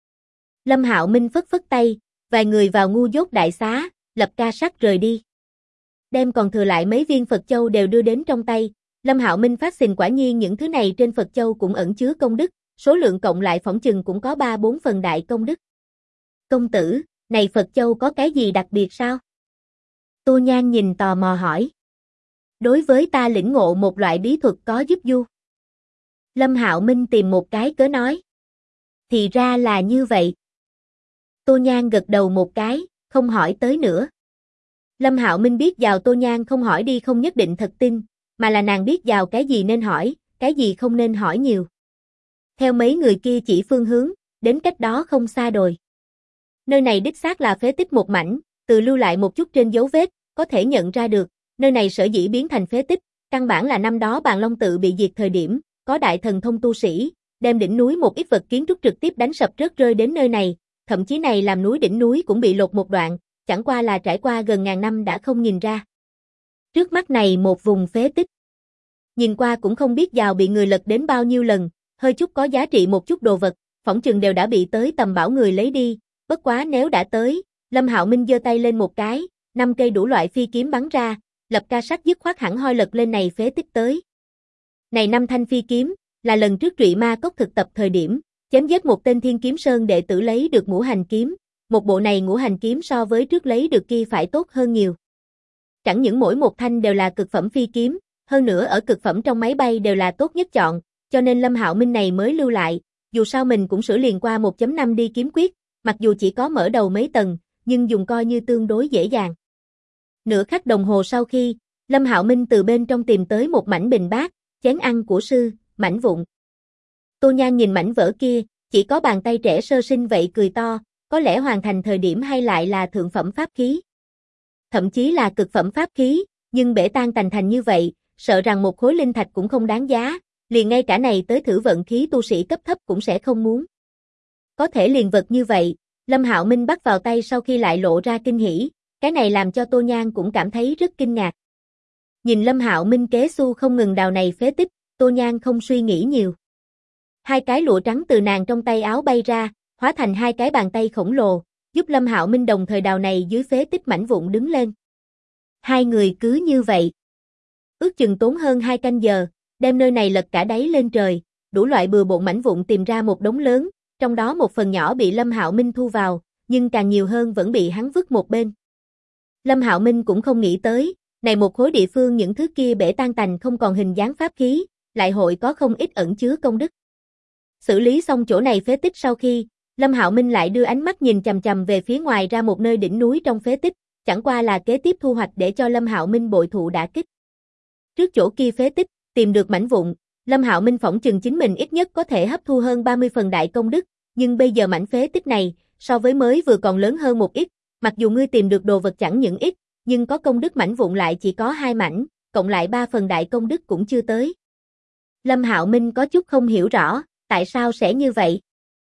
Lâm Hạo Minh phất phất tay, vài người vào ngu dốt đại xá, lập ca sắc rời đi. Đem còn thừa lại mấy viên Phật Châu đều đưa đến trong tay, Lâm Hạo Minh phát xình quả nhiên những thứ này trên Phật Châu cũng ẩn chứa công đức, số lượng cộng lại phỏng chừng cũng có 3-4 phần đại công đức. Công tử, này Phật Châu có cái gì đặc biệt sao? Tô Nhan nhìn tò mò hỏi. Đối với ta lĩnh ngộ một loại bí thuật có giúp du. Lâm Hạo Minh tìm một cái cớ nói. Thì ra là như vậy. Tô Nhan gật đầu một cái, không hỏi tới nữa. Lâm Hạo Minh biết vào Tô Nhan không hỏi đi không nhất định thật tin, mà là nàng biết vào cái gì nên hỏi, cái gì không nên hỏi nhiều. Theo mấy người kia chỉ phương hướng, đến cách đó không xa rồi. Nơi này đích xác là phế tích một mảnh, từ lưu lại một chút trên dấu vết, có thể nhận ra được, nơi này sở dĩ biến thành phế tích, căn bản là năm đó Bàn Long Tự bị diệt thời điểm, có đại thần thông tu sĩ, đem đỉnh núi một ít vật kiến trúc trực tiếp đánh sập rớt rơi đến nơi này, thậm chí này làm núi đỉnh núi cũng bị lột một đoạn, chẳng qua là trải qua gần ngàn năm đã không nhìn ra. Trước mắt này một vùng phế tích. Nhìn qua cũng không biết vào bị người lật đến bao nhiêu lần, hơi chút có giá trị một chút đồ vật, phỏng chừng đều đã bị tới tầm bảo người lấy đi, bất quá nếu đã tới, Lâm Hạo Minh giơ tay lên một cái, 5 cây đủ loại phi kiếm bắn ra, Lập Ca Sắc dứt khoát hẳn hoi lật lên này phế tích tới. Này 5 thanh phi kiếm, là lần trước Trụy Ma Cốc thực tập thời điểm, chém giết một tên Thiên Kiếm Sơn đệ tử lấy được ngũ hành kiếm, một bộ này ngũ hành kiếm so với trước lấy được kia phải tốt hơn nhiều. Chẳng những mỗi một thanh đều là cực phẩm phi kiếm, hơn nữa ở cực phẩm trong máy bay đều là tốt nhất chọn, cho nên Lâm Hạo Minh này mới lưu lại, dù sao mình cũng sửa liền qua 1.5 đi kiếm quyết, mặc dù chỉ có mở đầu mấy tầng, nhưng dùng coi như tương đối dễ dàng. Nửa khắc đồng hồ sau khi, Lâm Hạo Minh từ bên trong tìm tới một mảnh bình bát, chén ăn của sư, mảnh vụn. Tô Nhan nhìn mảnh vỡ kia, chỉ có bàn tay trẻ sơ sinh vậy cười to, có lẽ hoàn thành thời điểm hay lại là thượng phẩm pháp khí. Thậm chí là cực phẩm pháp khí, nhưng bể tan tành thành như vậy, sợ rằng một khối linh thạch cũng không đáng giá, liền ngay cả này tới thử vận khí tu sĩ cấp thấp cũng sẽ không muốn. Có thể liền vật như vậy, Lâm Hạo Minh bắt vào tay sau khi lại lộ ra kinh hỉ, cái này làm cho Tô Nhan cũng cảm thấy rất kinh ngạc. Nhìn Lâm Hạo Minh kế xu không ngừng đào này phế tích, Tô Nhan không suy nghĩ nhiều. 2 cái lụa trắng từ nàng trong tay áo bay ra, hóa thành 2 cái bàn tay khổng lồ, giúp Lâm Hạo Minh đồng thời đào này dưới phế tích mảnh vụn đứng lên. 2 người cứ như vậy. Ước chừng tốn hơn 2 canh giờ, đem nơi này lật cả đáy lên trời, đủ loại bừa bộn mảnh vụn tìm ra một đống lớn, trong đó một phần nhỏ bị Lâm Hạo Minh thu vào, nhưng càng nhiều hơn vẫn bị hắn vứt một bên. Lâm Hạo Minh cũng không nghĩ tới, này một khối địa phương những thứ kia bể tan tành không còn hình dáng pháp khí, lại hội có không ít ẩn chứa công đức. Xử lý xong chỗ này phế tích sau khi, Lâm Hạo Minh lại đưa ánh mắt nhìn chằm chằm về phía ngoài ra một nơi đỉnh núi trong phế tích, chẳng qua là kế tiếp thu hoạch để cho Lâm Hạo Minh bội thụ đả kích. Trước chỗ kia phế tích, tìm được mảnh vụn, Lâm Hạo Minh phỏng chừng chính mình ít nhất có thể hấp thu hơn 30 phần đại công đức, nhưng bây giờ mảnh phế tích này, so với mới vừa còn lớn hơn một ít, mặc dù ngươi tìm được đồ vật chẳng những ít, nhưng có công đức mảnh vụn lại chỉ có 2 mảnh, cộng lại 3 phần đại công đức cũng chưa tới. Lâm Hạo Minh có chút không hiểu rõ, tại sao sẽ như vậy?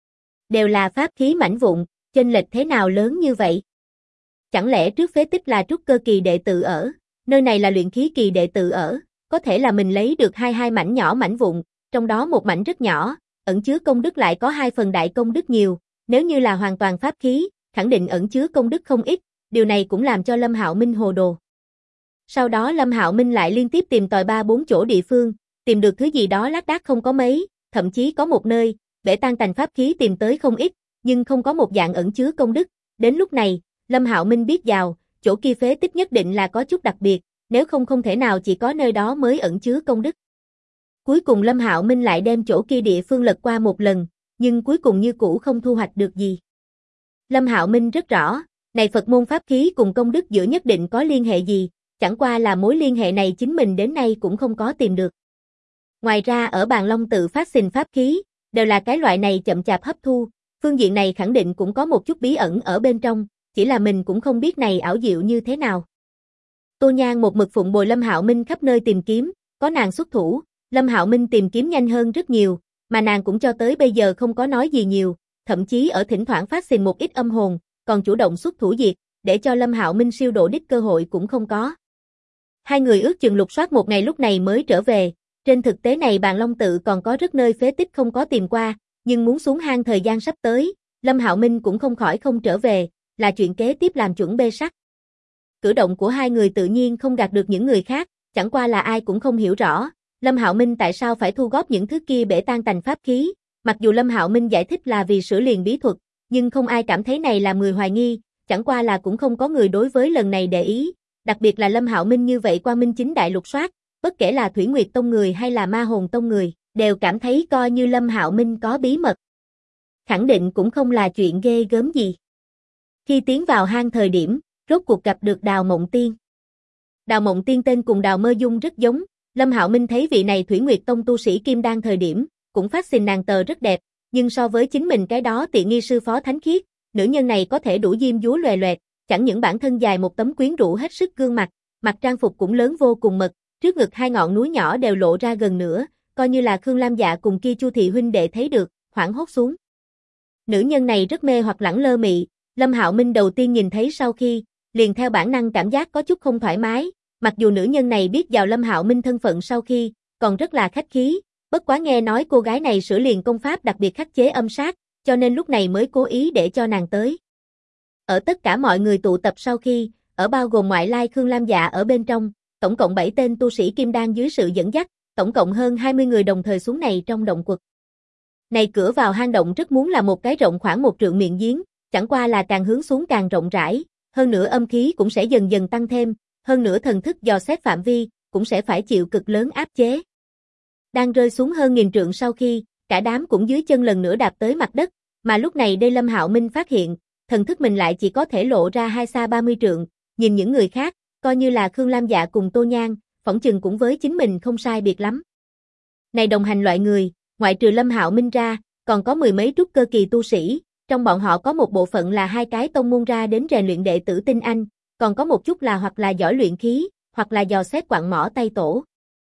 Đều là pháp khí mảnh vụn, chênh lệch thế nào lớn như vậy? Chẳng lẽ trước phế tích là trúc cơ kỳ đệ tử ở, nơi này là luyện khí kỳ đệ tử ở, có thể là mình lấy được hai mảnh nhỏ mảnh vụn, trong đó một mảnh rất nhỏ, ẩn chứa công đức lại có 2 phần đại công đức nhiều, nếu như là hoàn toàn pháp khí, khẳng định ẩn chứa công đức không ít, điều này cũng làm cho Lâm Hạo Minh hồ đồ. Sau đó Lâm Hạo Minh lại liên tiếp tìm tòi 3-4 chỗ địa phương, tìm được thứ gì đó lác đác không có mấy, thậm chí có một nơi, bể tan tành pháp khí tìm tới không ít, nhưng không có một dạng ẩn chứa công đức. Đến lúc này, Lâm Hạo Minh biết vào, chỗ kia phế tích nhất định là có chút đặc biệt, nếu không không thể nào chỉ có nơi đó mới ẩn chứa công đức. Cuối cùng Lâm Hạo Minh lại đem chỗ kia địa phương lật qua một lần, nhưng cuối cùng như cũ không thu hoạch được gì. Lâm Hạo Minh rất rõ, này Phật môn pháp khí cùng công đức giữa nhất định có liên hệ gì, chẳng qua là mối liên hệ này chính mình đến nay cũng không có tìm được. Ngoài ra ở Bàn Long tự phát sinh pháp khí, đều là cái loại này chậm chạp hấp thu, phương diện này khẳng định cũng có một chút bí ẩn ở bên trong, chỉ là mình cũng không biết này ảo diệu như thế nào. Tô Nhan một mực phụng bồi Lâm Hạo Minh khắp nơi tìm kiếm, có nàng xuất thủ, Lâm Hạo Minh tìm kiếm nhanh hơn rất nhiều, mà nàng cũng cho tới bây giờ không có nói gì nhiều, thậm chí ở thỉnh thoảng phát sinh một ít âm hồn, còn chủ động xuất thủ diệt, để cho Lâm Hạo Minh siêu độ đích cơ hội cũng không có. 2 người ước chừng lục soát một ngày lúc này mới trở về, trên thực tế này Bàn Long tự còn có rất nơi phế tích không có tìm qua, nhưng muốn xuống hang thời gian sắp tới, Lâm Hạo Minh cũng không khỏi không trở về, là chuyện kế tiếp làm chuẩn bê sắc. Cử động của 2 người tự nhiên không gạt được những người khác, chẳng qua là ai cũng không hiểu rõ, Lâm Hạo Minh tại sao phải thu góp những thứ kia bể tan tành pháp khí, mặc dù Lâm Hạo Minh giải thích là vì sửa liền bí thuật, nhưng không ai cảm thấy này là người hoài nghi, chẳng qua là cũng không có người đối với lần này để ý, đặc biệt là Lâm Hạo Minh như vậy qua minh chính đại lục soát, bất kể là Thủy Nguyệt Tông người hay là Ma Hồn Tông người, đều cảm thấy coi như Lâm Hạo Minh có bí mật. Khẳng định cũng không là chuyện ghê gớm gì. Khi tiến vào hang thời điểm, rốt cuộc gặp được Đào Mộng Tiên. Đào Mộng Tiên tên cùng Đào Mơ Dung rất giống, Lâm Hạo Minh thấy vị này Thủy Nguyệt Tông tu sĩ kim đan thời điểm, cũng phát sinh nàng tờ rất đẹp, nhưng so với chính mình cái đó tiện nghi sư phó thánh khiết, nữ nhân này có thể đủ diêm dúa loè loẹt, chẳng những bản thân dài một tấm quyến rũ hết sức gương mặt, mặc trang phục cũng lớn vô cùng mật, trước ngực 2 ngọn núi nhỏ đều lộ ra gần nữa, coi như là Khương Lam Dạ cùng kia Chu thị huynh đệ thấy được, hoảng hốt xuống. Nữ nhân này rất mê hoặc lẳng lơ mị, Lâm Hạo Minh đầu tiên nhìn thấy sau khi, liền theo bản năng cảm giác có chút không thoải mái, mặc dù nữ nhân này biết vào Lâm Hạo Minh thân phận sau khi, còn rất là khách khí, Bất quá nghe nói cô gái này sửa liền công pháp đặc biệt khắc chế âm sát, cho nên lúc này mới cố ý để cho nàng tới. Ở tất cả mọi người tụ tập sau khi, ở bao gồm ngoại lai Khương Lam Dạ ở bên trong, tổng cộng 7 tên tu sĩ kim đan dưới sự dẫn dắt, tổng cộng hơn 20 người đồng thời xuống này trong động quật. Này cửa vào hang động rất muốn là một cái rộng khoảng 1 trượng miệng giếng, chẳng qua là càng hướng xuống càng rộng rãi, hơn nữa âm khí cũng sẽ dần dần tăng thêm, hơn nữa thần thức dò xét phạm vi, cũng sẽ phải chịu cực lớn áp chế. Đang rơi xuống hơn 1000 trượng sau khi, cả đám cũng dưới chân lần nữa đạp tới mặt đất, mà lúc này đây Lâm Hạo Minh phát hiện, thần thức mình lại chỉ có thể lộ ra hai xa 30 trượng, nhìn những người khác, coi như là Khương Lam Dạ cùng Tô Nhan, phỏng chừng cũng với chính mình không sai biệt lắm. Này đồng hành loại người, ngoại trừ Lâm Hạo Minh ra, còn có 10 mấy trúc cơ kỳ tu sĩ, trong bọn họ có một bộ phận là 2 cái tông môn ra đến rèn luyện đệ tử tinh anh, còn có một chút là hoặc là giỏi luyện khí, hoặc là dò xét quặng mỏ tay tổ.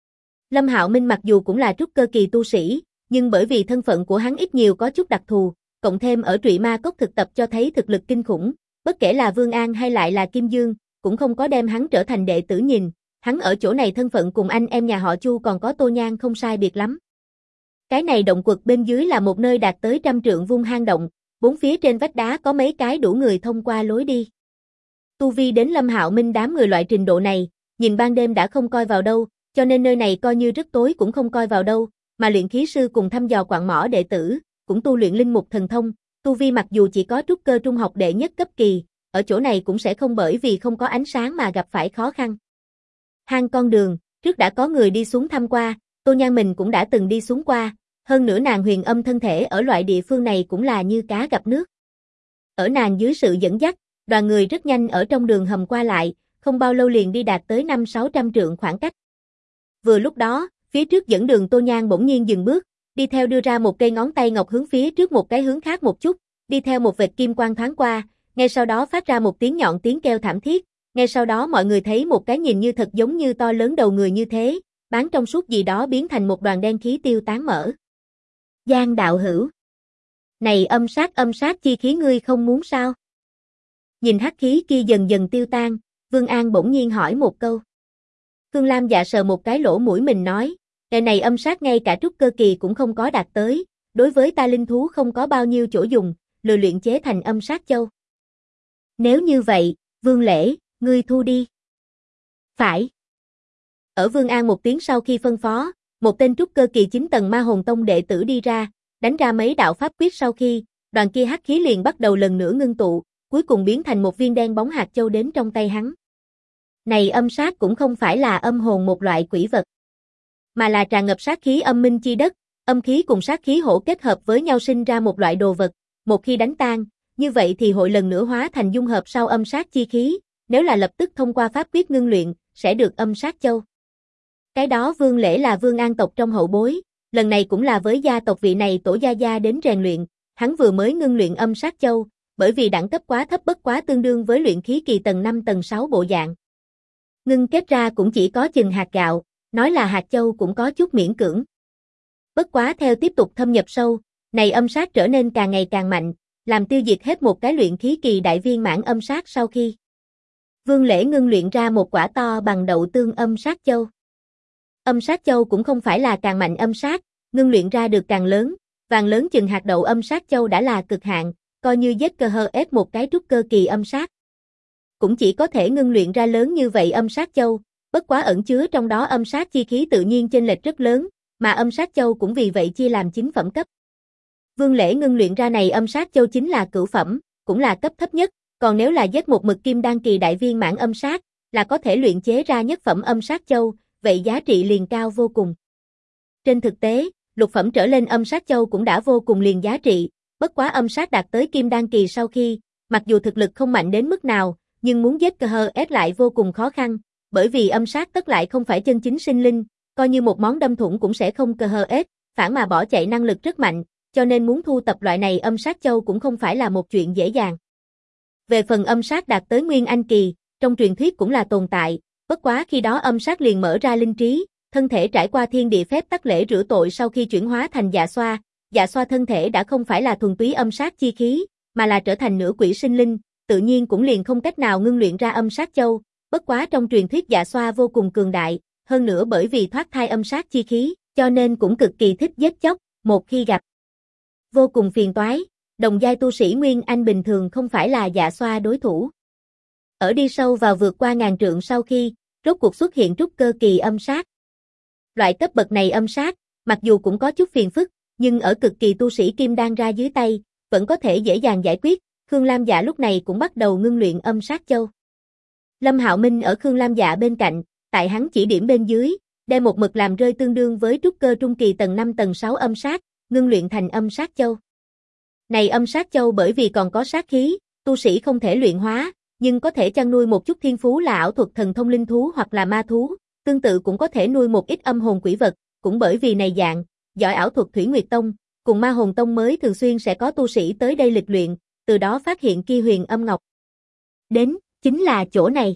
Lâm Hạo Minh mặc dù cũng là trúc cơ kỳ tu sĩ, nhưng bởi vì thân phận của hắn ít nhiều có chút đặc thù, cộng thêm ở Trụy Ma Cốc thực tập cho thấy thực lực kinh khủng, bất kể là Vương An hay lại là Kim Dương, cũng không có đem hắn trở thành đệ tử nhìn, hắn ở chỗ này thân phận cùng anh em nhà họ Chu còn có Tô Nhan không sai biệt lắm. Cái này động quật bên dưới là một nơi đạt tới 100 trượng vuông hang động, bốn phía trên vách đá có mấy cái đủ người thông qua lối đi. Tu vi đến Lâm Hạo Minh đám người loại trình độ này, nhìn ban đêm đã không coi vào đâu, cho nên nơi này coi như rất tối cũng không coi vào đâu, mà luyện khí sư cùng thăm dò quặng mỏ đệ tử, cũng tu luyện linh mục thần thông, tu vi mặc dù chỉ có trúc cơ trung học đệ nhất cấp kỳ, ở chỗ này cũng sẽ không bởi vì không có ánh sáng mà gặp phải khó khăn. Hang con đường, trước đã có người đi xuống thăm qua, Tô Nhan mình cũng đã từng đi xuống qua, hơn nữa nàng huyền âm thân thể ở loại địa phương này cũng là như cá gặp nước. Ở nàng dưới sự dẫn dắt, đoàn người rất nhanh ở trong đường hầm qua lại, không bao lâu liền đi đạt tới 500-600 trượng khoảng cách. Vừa lúc đó, phía trước dẫn đường Tô Nhan bỗng nhiên dừng bước, đi theo đưa ra một cây ngón tay ngọc hướng phía trước một cái hướng khác một chút, đi theo một vệt kim quang thoáng qua, ngay sau đó phát ra một tiếng nhọn tiếng kêu thảm thiết, ngay sau đó mọi người thấy một cái nhìn như thật giống như to lớn đầu người như thế, bán trong suốt gì đó biến thành một đoàn đen khí tiêu tán mở. Giang đạo hữu. Này âm sát chi khí ngươi không muốn sao? Nhìn hắc khí kia dần dần tiêu tan, Vương An bỗng nhiên hỏi một câu. Khương Lam Dạ sờ một cái lỗ mũi mình nói, ngày này âm sát ngay cả trúc cơ kỳ cũng không có đạt tới, đối với ta linh thú không có bao nhiêu chỗ dùng, lừa luyện chế thành âm sát châu. Nếu như vậy, Vương Lễ, ngươi thu đi. Phải. Ở Vương An một tiếng sau khi phân phó, một tên trúc cơ kỳ 9 tầng Ma Hồn Tông đệ tử đi ra, đánh ra mấy đạo pháp quyết sau khi, đoàn kia hắc khí liền bắt đầu lần nữa ngưng tụ, cuối cùng biến thành một viên đen bóng hạt châu đến trong tay hắn. Này âm sát cũng không phải là âm hồn một loại quỷ vật, mà là tràn ngập sát khí âm minh chi đất, âm khí cùng sát khí hỗ kết hợp với nhau sinh ra một loại đồ vật, một khi đánh tan, như vậy thì hội lần nữa hóa thành dung hợp sau âm sát chi khí, nếu là lập tức thông qua pháp quyết ngưng luyện, sẽ được âm sát châu. Cái đó Vương Lễ là Vương An tộc trong hậu bối, lần này cũng là với gia tộc vị này tổ gia gia đến rèn luyện, hắn vừa mới ngưng luyện âm sát châu, bởi vì đẳng cấp quá thấp bất quá tương đương với luyện khí kỳ tầng 5 tầng 6 bộ dạng. Ngưng kết ra cũng chỉ có chừng hạt gạo, nói là hạt châu cũng có chút miễn cưỡng. Bất quá theo tiếp tục thâm nhập sâu, này âm sát trở nên càng ngày càng mạnh, làm tiêu diệt hết một cái luyện khí kỳ đại viên mãn âm sát sau khi. Vương Lễ ngưng luyện ra một quả to bằng đậu tương âm sát châu. Âm sát châu cũng không phải là càng mạnh âm sát, ngưng luyện ra được càng lớn, vàng lớn chừng hạt đậu âm sát châu đã là cực hạn, coi như giết cơ hơ ép một cái trúc cơ kỳ âm sát. Cũng chỉ có thể ngưng luyện ra lớn như vậy âm sát châu, bất quá ẩn chứa trong đó âm sát chi khí tự nhiên chênh lệch rất lớn, mà âm sát châu cũng vì vậy chia làm 9 phẩm cấp. Vương Lễ ngưng luyện ra này âm sát châu chính là cửu phẩm, cũng là cấp thấp nhất, còn nếu là giết một mực kim đan kỳ đại viên mãn âm sát, là có thể luyện chế ra nhất phẩm âm sát châu, vậy giá trị liền cao vô cùng. Trên thực tế, lục phẩm trở lên âm sát châu cũng đã vô cùng liền giá trị, bất quá âm sát đạt tới kim đan kỳ sau khi, mặc dù thực lực không mạnh đến mức nào, nhưng muốn giết cơ hơ ép lại vô cùng khó khăn, bởi vì âm sát tất lại không phải chân chính sinh linh, coi như một món đâm thủng cũng sẽ không cơ hơ ép, phản mà bỏ chạy năng lực rất mạnh, cho nên muốn thu tập loại này âm sát châu cũng không phải là một chuyện dễ dàng. Về phần âm sát đạt tới nguyên anh kỳ, trong truyền thuyết cũng là tồn tại, bất quá khi đó âm sát liền mở ra linh trí, thân thể trải qua thiên địa phép tắc lễ rửa tội sau khi chuyển hóa thành dạ xoa thân thể đã không phải là thuần túy âm sát chi khí, mà là trở thành nửa quỷ sinh linh, tự nhiên cũng liền không cách nào ngưng luyện ra âm sát châu, bất quá trong truyền thuyết dạ xoa vô cùng cường đại, hơn nữa bởi vì thoát thai âm sát chi khí, cho nên cũng cực kỳ thích giết chóc, một khi gặp vô cùng phiền toái, đồng giai tu sĩ Nguyên Anh bình thường không phải là Dạ Xoa đối thủ. Ở đi sâu vào vượt qua ngàn trượng sau khi, rốt cuộc xuất hiện trúc cơ kỳ âm sát. Loại cấp bậc này âm sát, mặc dù cũng có chút phiền phức, nhưng ở cực kỳ tu sĩ kim đan ra dưới tay, vẫn có thể dễ dàng giải quyết. Khương Lam Dạ lúc này cũng bắt đầu ngưng luyện âm sát châu. Lâm Hạo Minh ở Khương Lam Dạ bên cạnh, tại hắn chỉ điểm bên dưới, đem một mực làm rơi tương đương với trúc cơ trung kỳ tầng 5 tầng 6 âm sát, ngưng luyện thành âm sát châu. Này âm sát châu bởi vì còn có sát khí, tu sĩ không thể luyện hóa, nhưng có thể chăn nuôi một chút thiên phú là ảo thuật thần thông linh thú hoặc là ma thú, tương tự cũng có thể nuôi một ít âm hồn quỷ vật, cũng bởi vì này dạng, giỏi ảo thuật Thủy Nguyệt Tông, cùng Ma Hồn Tông mới thường xuyên sẽ có tu sĩ tới đây lịch luyện, từ đó phát hiện kia huyền âm ngọc. Đến, chính là chỗ này.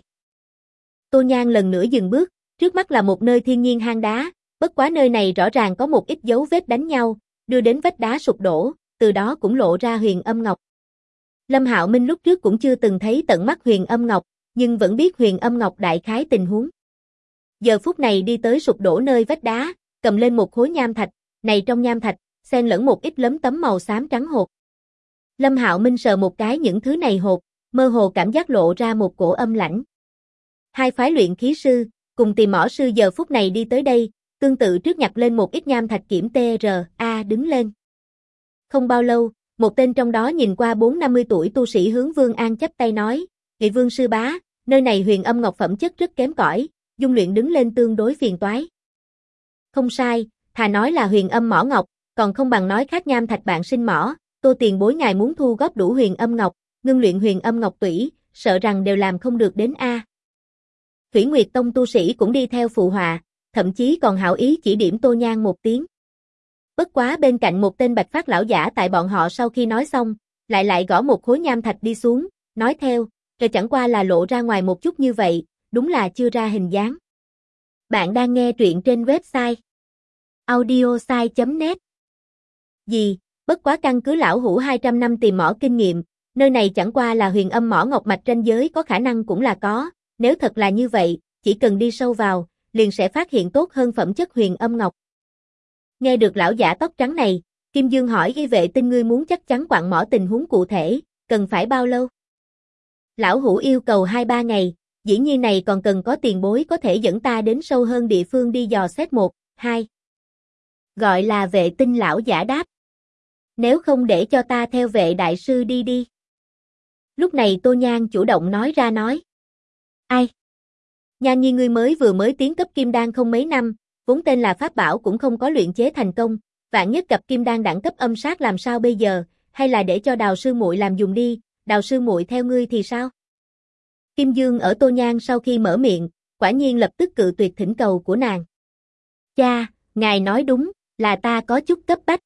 Tô Nhan lần nữa dừng bước, trước mắt là một nơi thiên nhiên hang đá, bất quá nơi này rõ ràng có một ít dấu vết đánh nhau, đưa đến vách đá sụp đổ, từ đó cũng lộ ra huyền âm ngọc. Lâm Hạo Minh lúc trước cũng chưa từng thấy tận mắt huyền âm ngọc, nhưng vẫn biết huyền âm ngọc đại khái tình huống. Giờ phút này đi tới sụp đổ nơi vách đá, cầm lên một khối nham thạch, này trong nham thạch, xen lẫn một ít lấm tấm màu xám trắng hột. Lâm Hạo Minh sờ một cái những thứ này hột, mơ hồ cảm giác lộ ra một cổ âm lãnh. Hai phái luyện khí sư, cùng tìm mỏ sư giờ phút này đi tới đây, tương tự trước nhặt lên một ít nham thạch kiểm TRA đứng lên. Không bao lâu, một tên trong đó nhìn qua 4-50 tuổi tu sĩ hướng Vương An chắp tay nói, Nghị Vương sư bá, nơi này huyền âm ngọc phẩm chất rất kém cỏi, dung luyện đứng lên tương đối phiền toái. Không sai, thà nói là huyền âm mỏ ngọc, còn không bằng nói khác nham thạch bạn sinh mỏ, Tô tiền bối ngài muốn thu góp đủ huyền âm ngọc, ngưng luyện huyền âm ngọc tủy, sợ rằng đều làm không được đến a. Thủy Nguyệt Tông tu sĩ cũng đi theo phụ họa, thậm chí còn hảo ý chỉ điểm Tô Nhan một tiếng. Bất quá bên cạnh một tên bạch phát lão giả tại bọn họ sau khi nói xong, lại gõ một khối nham thạch đi xuống, nói theo, rồi chẳng qua là lộ ra ngoài một chút như vậy, đúng là chưa ra hình dáng. Bạn đang nghe truyện trên website audiosai.net. Gì, bất quá căn cứ lão hủ 200 năm tìm mỏ kinh nghiệm, nơi này chẳng qua là huyền âm mỏ ngọc mạch ranh giới có khả năng cũng là có, nếu thật là như vậy, chỉ cần đi sâu vào, liền sẽ phát hiện tốt hơn phẩm chất huyền âm ngọc. Nghe được lão giả tóc trắng này, Kim Dương hỏi ghi vệ tinh ngươi muốn chắc chắn quặng mỏ tình huống cụ thể, cần phải bao lâu? Lão hủ yêu cầu 2-3 ngày, dĩ nhiên này còn cần có tiền bối có thể dẫn ta đến sâu hơn địa phương đi dò xét 1-2. Gọi là vệ tinh lão giả đáp. Nếu không để cho ta theo vệ đại sư đi đi. Lúc này Tô Nhan chủ động nói ra nói. Ai? Nhan nhi ngươi vừa mới tiến cấp kim đan không mấy năm, vốn tên là pháp bảo cũng không có luyện chế thành công, vạn nhất gặp kim đan đẳng cấp âm sát làm sao bây giờ, hay là để cho Đào sư muội làm dùng đi, Đào sư muội theo ngươi thì sao? Kim Dương ở Tô Nhan sau khi mở miệng, quả nhiên lập tức cự tuyệt thỉnh cầu của nàng. Cha, ngài nói đúng, là ta có chút cấp bách.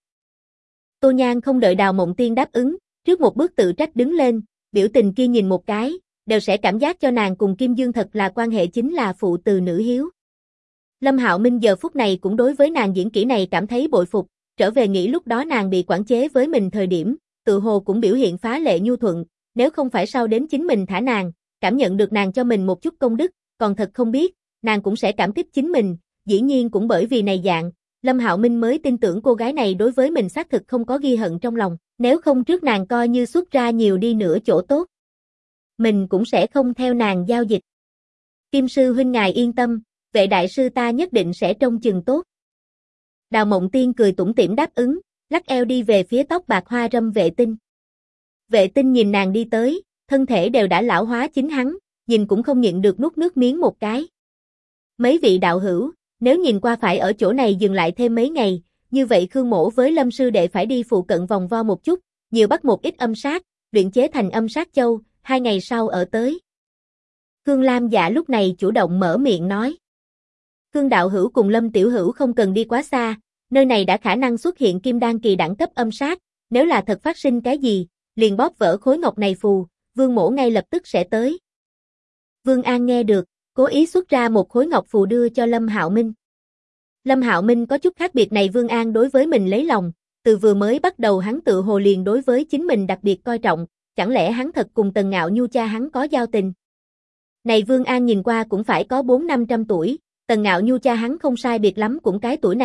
Tô Nhan không đợi Đào Mộng Tiên đáp ứng, trước một bước tự trách đứng lên, biểu tình kia nhìn một cái, đều sẽ cảm giác cho nàng cùng Kim Dương thật là quan hệ chính là phụ từ nữ hiếu. Lâm Hạo Minh giờ phút này cũng đối với nàng diễn kỹ này cảm thấy bội phục, trở về nghĩ lúc đó nàng bị quản chế với mình thời điểm, tự hồ cũng biểu hiện phá lệ nhu thuận, nếu không phải sau đến chính mình thả nàng, cảm nhận được nàng cho mình một chút công đức, còn thật không biết, nàng cũng sẽ cảm kích chính mình, dĩ nhiên cũng bởi vì này dạng, Lâm Hạo Minh mới tin tưởng cô gái này đối với mình xác thực không có ghi hận trong lòng, nếu không trước nàng coi như xuất ra nhiều đi nữa chỗ tốt. Mình cũng sẽ không theo nàng giao dịch. Kim sư huynh ngài yên tâm, vệ đại sư ta nhất định sẽ trông chừng tốt. Đào Mộng Tiên cười tủm tỉm đáp ứng, lắc eo đi về phía tóc bạc hoa râm vệ tinh. Vệ tinh nhìn nàng đi tới, thân thể đều đã lão hóa chính hắn, nhìn cũng không nhịn được nuốt nước miếng một cái. Mấy vị đạo hữu, nếu nhìn qua phải ở chỗ này dừng lại thêm mấy ngày, như vậy Khương mỗ với Lâm sư đệ phải đi phụ cận vòng vo một chút, nhiều bắt một ít âm sát, luyện chế thành âm sát châu, 2 ngày sau ở tới. Khương Lam Dạ lúc này chủ động mở miệng nói. Khương đạo hữu cùng Lâm tiểu hữu không cần đi quá xa, nơi này đã khả năng xuất hiện kim đan kỳ đẳng cấp âm sát, nếu là thật phát sinh cái gì, liền bóp vỡ khối ngọc này phù, Vương mỗ ngay lập tức sẽ tới. Vương An nghe được, cố ý xuất ra một khối ngọc phù đưa cho Lâm Hạo Minh. Lâm Hạo Minh có chút khác biệt này Vương An đối với mình lấy lòng, từ vừa mới bắt đầu hắn tự hồ liền đối với chính mình đặc biệt coi trọng, chẳng lẽ hắn thật cùng Tần Ngạo Nhu cha hắn có giao tình. Này Vương An nhìn qua cũng phải có 400-500 tuổi, Tần Ngạo Nhu cha hắn không sai biệt lắm cũng cái tuổi này,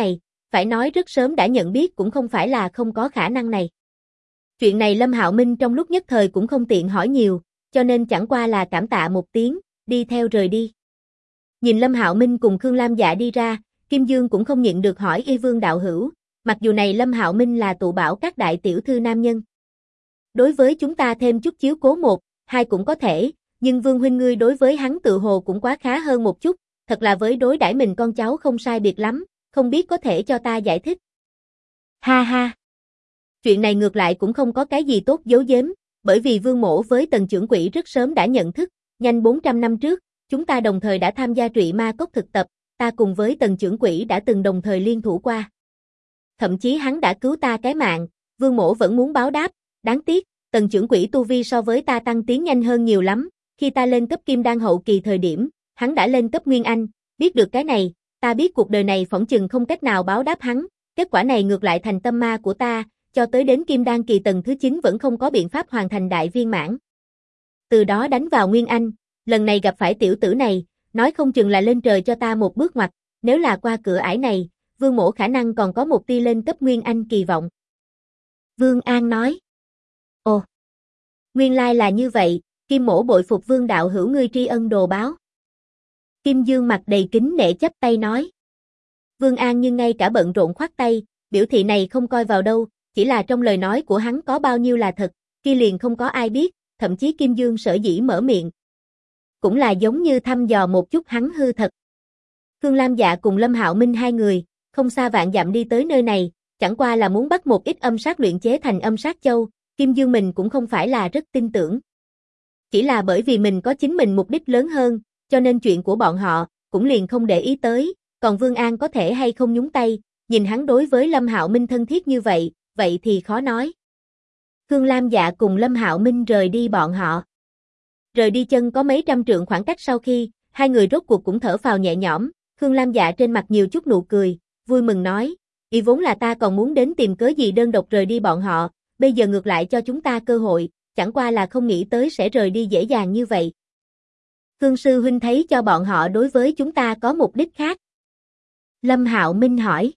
phải nói rất sớm đã nhận biết cũng không phải là không có khả năng này. Chuyện này Lâm Hạo Minh trong lúc nhất thời cũng không tiện hỏi nhiều, cho nên chẳng qua là cảm tạ một tiếng, đi theo rời đi. Nhìn Lâm Hạo Minh cùng Khương Lam Dạ đi ra, Kim Dương cũng không nhịn được hỏi Y Vương đạo hữu, mặc dù này Lâm Hạo Minh là tụ bảo các đại tiểu thư nam nhân. Đối với chúng ta thêm chút chiếu cố một, hai cũng có thể, nhưng Vương huynh ngươi đối với hắn tự hồ cũng quá khá hơn một chút, thật là với đối đãi mình con cháu không sai biệt lắm, không biết có thể cho ta giải thích. Ha ha. Chuyện này ngược lại cũng không có cái gì tốt giấu giếm, bởi vì Vương mỗ với Tần trưởng quỹ rất sớm đã nhận thức, nhanh 400 năm trước, chúng ta đồng thời đã tham gia Trụy Ma Cốc thực tập, ta cùng với Tần trưởng quỹ đã từng đồng thời liên thủ qua. Thậm chí hắn đã cứu ta cái mạng, Vương mỗ vẫn muốn báo đáp, đáng tiếc, Tần trưởng quỹ tu vi so với ta tăng tiến nhanh hơn nhiều lắm, khi ta lên cấp Kim Đan hậu kỳ thời điểm, hắn đã lên cấp Nguyên Anh, biết được cái này, ta biết cuộc đời này phỏng chừng không cách nào báo đáp hắn, kết quả này ngược lại thành tâm ma của ta, cho tới đến Kim Đan kỳ tầng thứ 9 vẫn không có biện pháp hoàn thành đại viên mãn. Từ đó đánh vào Nguyên Anh, lần này gặp phải tiểu tử này, nói không chừng là lên trời cho ta một bước ngoặt, nếu là qua cửa ải này, Vương mỗ khả năng còn có một tia lên cấp Nguyên Anh kỳ vọng. Vương An nói. Ồ, nguyên lai là như vậy, Kim mỗ bội phục Vương đạo hữu ngươi tri ân đồ báo. Kim Dương mặt đầy kính nể chắp tay nói. Vương An nhưng ngay cả bận rộn khoát tay, biểu thị này không coi vào đâu, chỉ là trong lời nói của hắn có bao nhiêu là thật, kia liền không có ai biết, thậm chí Kim Dương sở dĩ mở miệng. Cũng là giống như thăm dò một chút hắn hư thật. Khương Lam Dạ cùng Lâm Hạo Minh hai người, không xa vạn dặm đi tới nơi này, chẳng qua là muốn bắt một ít âm sát luyện chế thành âm sát châu, Kim Dương mình cũng không phải là rất tin tưởng. Chỉ là bởi vì mình có chính mình mục đích lớn hơn, cho nên chuyện của bọn họ, cũng liền không để ý tới, còn Vương An có thể hay không nhúng tay, nhìn hắn đối với Lâm Hạo Minh thân thiết như vậy, vậy thì khó nói. Khương Lam Dạ cùng Lâm Hạo Minh rời đi bọn họ. Rời đi chân có mấy trăm trượng khoảng cách sau khi, hai người rốt cuộc cũng thở phào nhẹ nhõm, Khương Lam Dạ trên mặt nhiều chút nụ cười, vui mừng nói, ý vốn là ta còn muốn đến tìm cớ gì đơn độc rời đi bọn họ, bây giờ ngược lại cho chúng ta cơ hội, chẳng qua là không nghĩ tới sẽ rời đi dễ dàng như vậy. Khương sư huynh thấy cho bọn họ đối với chúng ta có mục đích khác. Lâm Hạo Minh hỏi.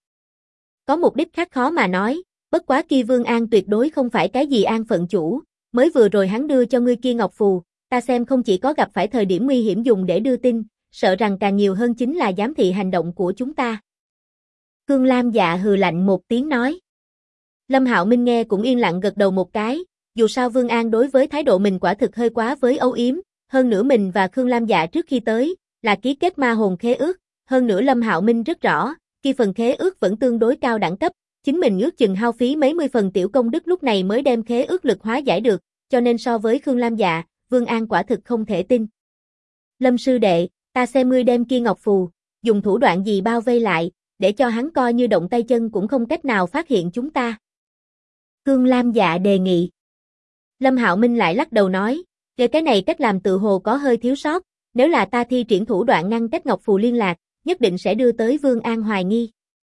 Có mục đích khác khó mà nói, bất quá kia Vương An tuyệt đối không phải cái gì an phận chủ, mới vừa rồi hắn đưa cho ngươi kia ngọc phù, ta xem không chỉ có gặp phải thời điểm nguy hiểm dùng để đưa tin, sợ rằng càng nhiều hơn chính là giám thị hành động của chúng ta. Khương Lam Dạ hừ lạnh một tiếng nói. Lâm Hạo Minh nghe cũng yên lặng gật đầu một cái, dù sao Vương An đối với thái độ mình quả thực hơi quá với âu yếm, hơn nữa mình và Khương Lam Dạ trước khi tới, là ký kết ma hồn khế ước, hơn nữa Lâm Hạo Minh rất rõ, khi phần khế ước vẫn tương đối cao đẳng cấp, chính mình ước chừng hao phí mấy mươi phần tiểu công đức lúc này mới đem khế ước lực hóa giải được, cho nên so với Khương Lam Dạ, Vương An quả thực không thể tin. Lâm sư đệ, ta xem ngươi đem kia ngọc phù, dùng thủ đoạn gì bao vây lại, để cho hắn coi như động tay chân cũng không cách nào phát hiện chúng ta. Khương Lam Dạ đề nghị. Lâm Hạo Minh lại lắc đầu nói, cái này cách làm tự hồ có hơi thiếu sót, nếu là ta thi triển thủ đoạn ngăn cách ngọc phù liên lạc, nhất định sẽ đưa tới Vương An hoài nghi.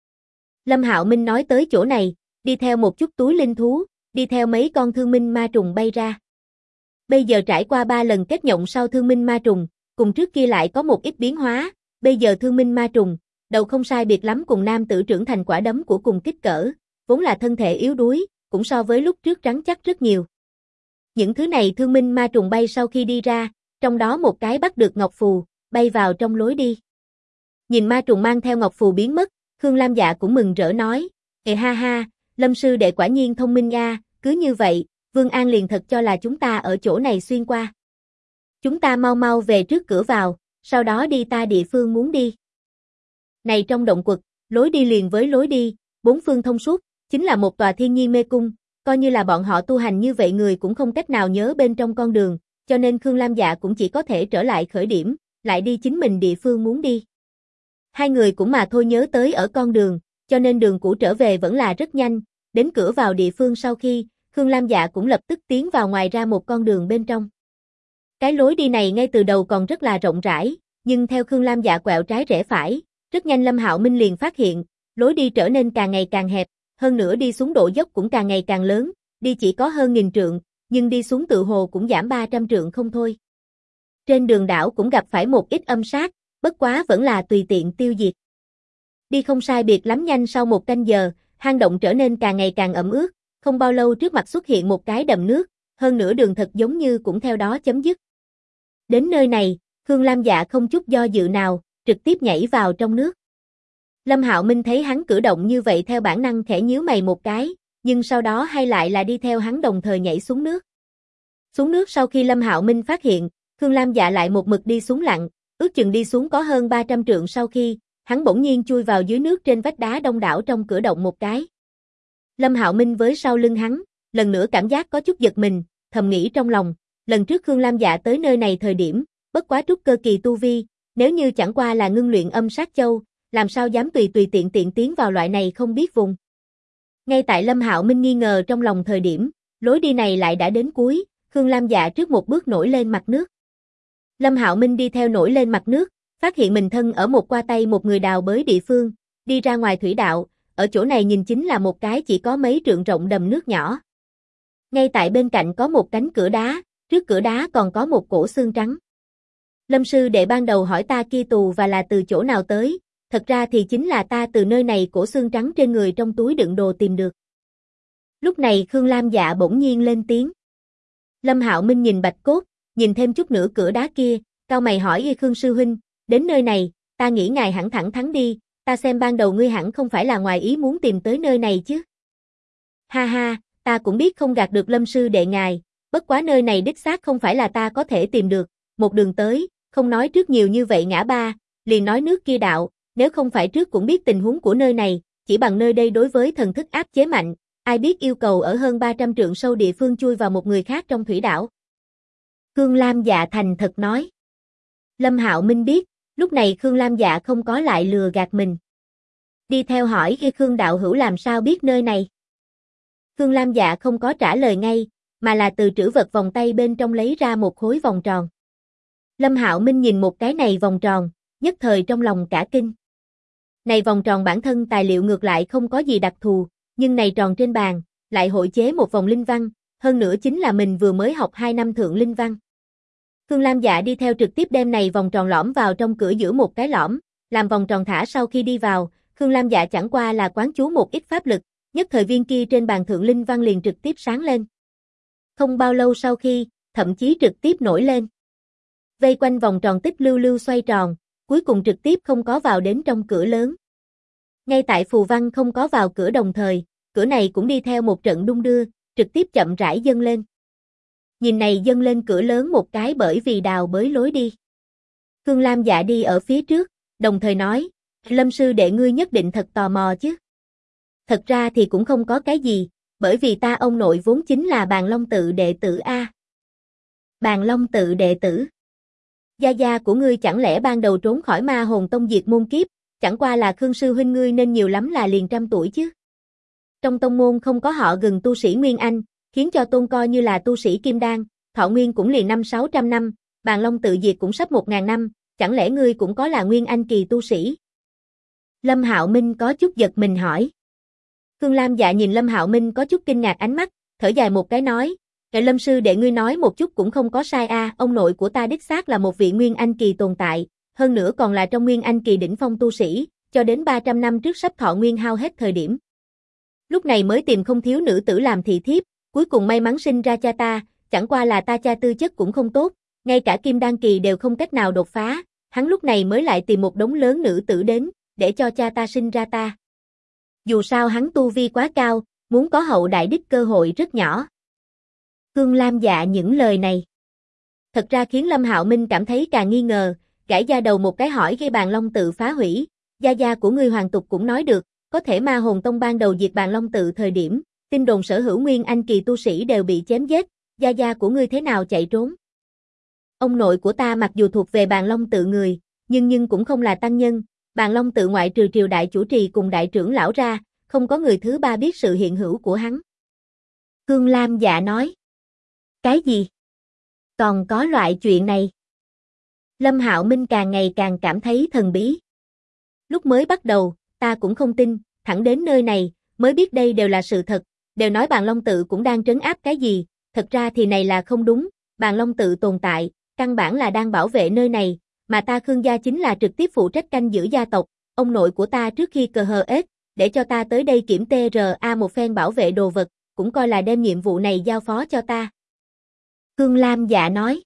Lâm Hạo Minh nói tới chỗ này, đi theo một chút túi linh thú, đi theo mấy con thương minh ma trùng bay ra. Bây giờ trải qua 3 lần kết nhộng sau thương minh ma trùng, cùng trước kia lại có một ít biến hóa, bây giờ thương minh ma trùng, đầu không sai biệt lắm cùng nam tử trưởng thành quả đấm của cùng kích cỡ, vốn là thân thể yếu đuối, cũng so với lúc trước rắn chắc rất nhiều. Những thứ này thương minh ma trùng bay sau khi đi ra, trong đó một cái bắt được ngọc phù, bay vào trong lối đi. Nhìn ma trùng mang theo ngọc phù biến mất, Khương Lam Dạ cũng mừng rỡ nói, ha ha, Lâm sư đệ quả nhiên thông minh nha, cứ như vậy, Vương An liền thật cho là chúng ta ở chỗ này xuyên qua. Chúng ta mau mau về trước cửa vào, sau đó đi ta địa phương muốn đi. Này trong động quật, lối đi liền với lối đi, bốn phương thông suốt, chính là một tòa thiên nhiên mê cung, coi như là bọn họ tu hành như vậy người cũng không cách nào nhớ bên trong con đường, cho nên Khương Lam Dạ cũng chỉ có thể trở lại khởi điểm, lại đi chính mình địa phương muốn đi. Hai người cũng mà thôi nhớ tới ở con đường, cho nên đường cũ trở về vẫn là rất nhanh, đến cửa vào địa phương sau khi, Khương Lam Dạ cũng lập tức tiến vào ngoài ra một con đường bên trong. Cái lối đi này ngay từ đầu còn rất là rộng rãi, nhưng theo Khương Lam Dạ quẹo trái rẽ phải, rất nhanh Lâm Hạo Minh liền phát hiện, lối đi trở nên càng ngày càng hẹp, hơn nữa đi xuống độ dốc cũng càng ngày càng lớn, đi chỉ có hơn 1000 trượng, nhưng đi xuống tự hồ cũng giảm 300 trượng không thôi. Trên đường đảo cũng gặp phải một ít âm sát, bất quá vẫn là tùy tiện tiêu diệt. Đi không sai biệt lắm nhanh sau 1 canh giờ, hang động trở nên càng ngày càng ẩm ướt, không bao lâu trước mặt xuất hiện một cái đầm nước, hơn nữa đường thật giống như cũng theo đó chấm dứt. Đến nơi này, Khương Lam Dạ không chút do dự nào, trực tiếp nhảy vào trong nước. Lâm Hạo Minh thấy hắn cử động như vậy theo bản năng khẽ nhíu mày một cái, nhưng sau đó hay lại là đi theo hắn đồng thời nhảy xuống nước. Xuống nước sau khi Lâm Hạo Minh phát hiện, Khương Lam Dạ lại một mực đi xuống lặn, ước chừng đi xuống có hơn 300 trượng sau khi, hắn bỗng nhiên chui vào dưới nước trên vách đá đông đảo trong cửa động một cái. Lâm Hạo Minh với sau lưng hắn, lần nữa cảm giác có chút giật mình, thầm nghĩ trong lòng, lần trước Khương Lam Dạ tới nơi này thời điểm, bất quá trúc cơ kỳ tu vi, nếu như chẳng qua là ngưng luyện âm sát châu, làm sao dám tùy tùy tiện tiện tiến vào loại này không biết vùng. Ngay tại Lâm Hạo Minh nghi ngờ trong lòng thời điểm, lối đi này lại đã đến cuối, Khương Lam Dạ trước một bước nổi lên mặt nước. Lâm Hạo Minh đi theo nổi lên mặt nước, phát hiện mình thân ở một qua tay một người đào bới địa phương, đi ra ngoài thủy đạo, ở chỗ này nhìn chính là một cái chỉ có mấy trượng rộng đầm nước nhỏ. Ngay tại bên cạnh có một cánh cửa đá, trước cửa đá còn có một cổ xương trắng. Lâm sư đệ ban đầu hỏi ta kia tù và là từ chỗ nào tới, thật ra thì chính là ta từ nơi này cổ xương trắng trên người trong túi đựng đồ tìm được. Lúc này Khương Lam Dạ bỗng nhiên lên tiếng. Lâm Hạo Minh nhìn bạch cốt, nhìn thêm chút nữa cửa đá kia, cau mày hỏi Khương sư huynh, đến nơi này, ta nghĩ ngài hẳn thẳng thắn đi, ta xem ban đầu ngươi hẳn không phải là ngoài ý muốn tìm tới nơi này chứ. Ha ha, ta cũng biết không gạt được Lâm sư đệ ngài, bất quá nơi này đích xác không phải là ta có thể tìm được, một đường tới, không nói trước nhiều như vậy ngã ba, liền nói nước kia đạo, nếu không phải trước cũng biết tình huống của nơi này, chỉ bằng nơi đây đối với thần thức áp chế mạnh, ai biết yêu cầu ở hơn 300 trượng sâu địa phương chui vào một người khác trong thủy đảo. Khương Lam Dạ thành thật nói. Lâm Hạo Minh biết, lúc này Khương Lam Dạ không có lại lừa gạt mình. Đi theo hỏi Khương đạo hữu làm sao biết nơi này. Khương Lam Dạ không có trả lời ngay, mà là từ trữ vật vòng tay bên trong lấy ra một khối vòng tròn. Lâm Hạo Minh nhìn một cái này vòng tròn, nhất thời trong lòng cả kinh. Này vòng tròn bản thân tài liệu ngược lại không có gì đặc thù, nhưng này tròn trên bàn, lại hội chế một vòng linh văn, hơn nữa chính là mình vừa mới học 2 năm thượng linh văn. Khương Lam Dạ đi theo trực tiếp đem này vòng tròn lõm vào trong cửa giữa một cái lõm, làm vòng tròn thả sau khi đi vào, Khương Lam Dạ chẳng qua là quán chú một ít pháp lực, nhất thời viên kia trên bàn thượng linh văn liền trực tiếp sáng lên. Không bao lâu sau khi, thậm chí trực tiếp nổi lên. Vây quanh vòng tròn tích lưu lưu xoay tròn, cuối cùng trực tiếp không có vào đến trong cửa lớn. Ngay tại phù văn không có vào cửa đồng thời, cửa này cũng đi theo một trận đung đưa, trực tiếp chậm rãi dâng lên. Nhìn này dâng lên cửa lớn một cái bởi vì đào bới lối đi. Khương Lam Dạ đi ở phía trước, đồng thời nói, Lâm sư đệ ngươi nhất định thật tò mò chứ. Thật ra thì cũng không có cái gì, bởi vì ta ông nội vốn chính là Bàn Long tự đệ tử A. Bàn Long tự đệ tử. Gia gia của ngươi chẳng lẽ ban đầu trốn khỏi ma hồn tông diệt môn kiếp, chẳng qua là Khương sư huynh ngươi nên nhiều lắm là liền 100 tuổi chứ. Trong tông môn không có họ gần tu sĩ Nguyên Anh, khiến cho tôn coi như là tu sĩ Kim Đan, thọ nguyên cũng liền 500-600 năm, Bàn Long tự diệt cũng sắp 1000 năm, chẳng lẽ ngươi cũng có là Nguyên Anh kỳ tu sĩ? Lâm Hạo Minh có chút giật mình hỏi. Khương Lam Dạ nhìn Lâm Hạo Minh có chút kinh ngạc ánh mắt, thở dài một cái nói, Lâm sư đệ ngươi nói một chút cũng không có sai a, ông nội của ta đích xác là một vị Nguyên Anh kỳ tồn tại, hơn nữa còn là trong Nguyên Anh kỳ đỉnh phong tu sĩ, cho đến 300 năm trước sắp thọ nguyên hao hết thời điểm. Lúc này mới tìm không thiếu nữ tử làm thị thiếp, cuối cùng may mắn sinh ra cha ta, chẳng qua là ta cha tư chất cũng không tốt, ngay cả Kim Đan kỳ đều không cách nào đột phá, hắn lúc này mới lại tìm một đống lớn nữ tử đến, để cho cha ta sinh ra ta. Dù sao hắn tu vi quá cao, muốn có hậu đại đích cơ hội rất nhỏ. Khương Lam Dạ những lời này thật ra khiến Lâm Hạo Minh cảm thấy càng nghi ngờ, gãi da đầu một cái hỏi gây Bàn Long tự phá hủy, gia gia của ngươi Hoàng Tục cũng nói được, có thể ma hồn tông ban đầu diệt Bàn Long tự thời điểm, tin đồn sở hữu Nguyên Anh kỳ tu sĩ đều bị chém giết, gia gia của ngươi thế nào chạy trốn? Ông nội của ta mặc dù thuộc về Bàn Long tự người, nhưng cũng không là tăng nhân, Bàn Long tự ngoại trừ triều đại chủ trì cùng đại trưởng lão ra, không có người thứ ba biết sự hiện hữu của hắn. Khương Lam Dạ nói. Cái gì? Còn có loại chuyện này? Lâm Hạo Minh càng ngày càng cảm thấy thần bí. Lúc mới bắt đầu, ta cũng không tin, thẳng đến nơi này, mới biết đây đều là sự thật, đều nói Bàn Long tự cũng đang trấn áp cái gì, thật ra thì này là không đúng, Bàn Long tự tồn tại, căn bản là đang bảo vệ nơi này, mà ta Khương gia chính là trực tiếp phụ trách canh giữ gia tộc, ông nội của ta trước khi cờ hờ ết, để cho ta tới đây kiểm TRA một phen bảo vệ đồ vật, cũng coi là đem nhiệm vụ này giao phó cho ta. Khương Lam Dạ nói.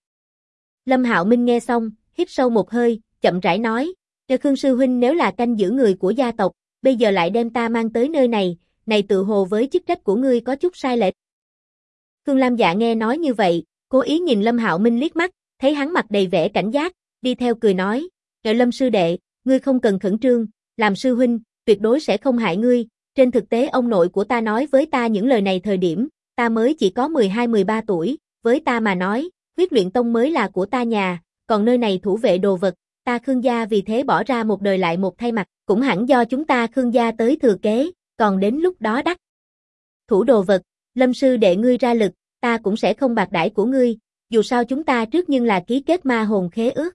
Lâm Hạo Minh nghe xong, hít sâu một hơi, chậm rãi nói, Khương sư huynh nếu là canh giữ người của gia tộc, bây giờ lại đem ta mang tới nơi này tự hồ với chức trách của ngươi có chút sai lệch. Khương Lam Dạ nghe nói như vậy, cố ý nhìn Lâm Hạo Minh liếc mắt, thấy hắn mặt đầy vẻ cảnh giác, đi theo cười nói, Lâm sư đệ, ngươi không cần khẩn trương, làm sư huynh, tuyệt đối sẽ không hại ngươi, trên thực tế ông nội của ta nói với ta những lời này thời điểm, ta mới chỉ có 12-13 tuổi, với ta mà nói, huyết luyện tông mới là của ta nhà, còn nơi này thủ vệ đồ vật, ta Khương gia vì thế bỏ ra một đời lại một thay mặt, cũng hẳn do chúng ta Khương gia tới thừa kế, còn đến lúc đó đắc thủ đồ vật, Lâm sư đệ ngươi ra lực, ta cũng sẽ không bạc đãi của ngươi, dù sao chúng ta trước nhưng là ký kết ma hồn khế ước.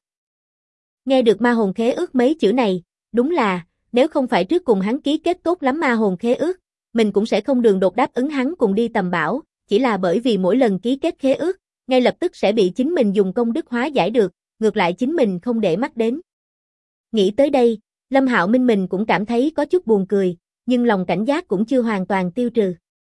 Nghe được ma hồn khế ước mấy chữ này, đúng là, nếu không phải trước cùng hắn ký kết tốt lắm ma hồn khế ước, mình cũng sẽ không đường đột đáp ứng hắn cùng đi tầm bảo, chỉ là bởi vì mỗi lần ký kết khế ước, ngay lập tức sẽ bị chính mình dùng công đức hóa giải được, ngược lại chính mình không để mắt đến. Nghĩ tới đây, Lâm Hạo Minh mình cũng cảm thấy có chút buồn cười, nhưng lòng cảnh giác cũng chưa hoàn toàn tiêu trừ.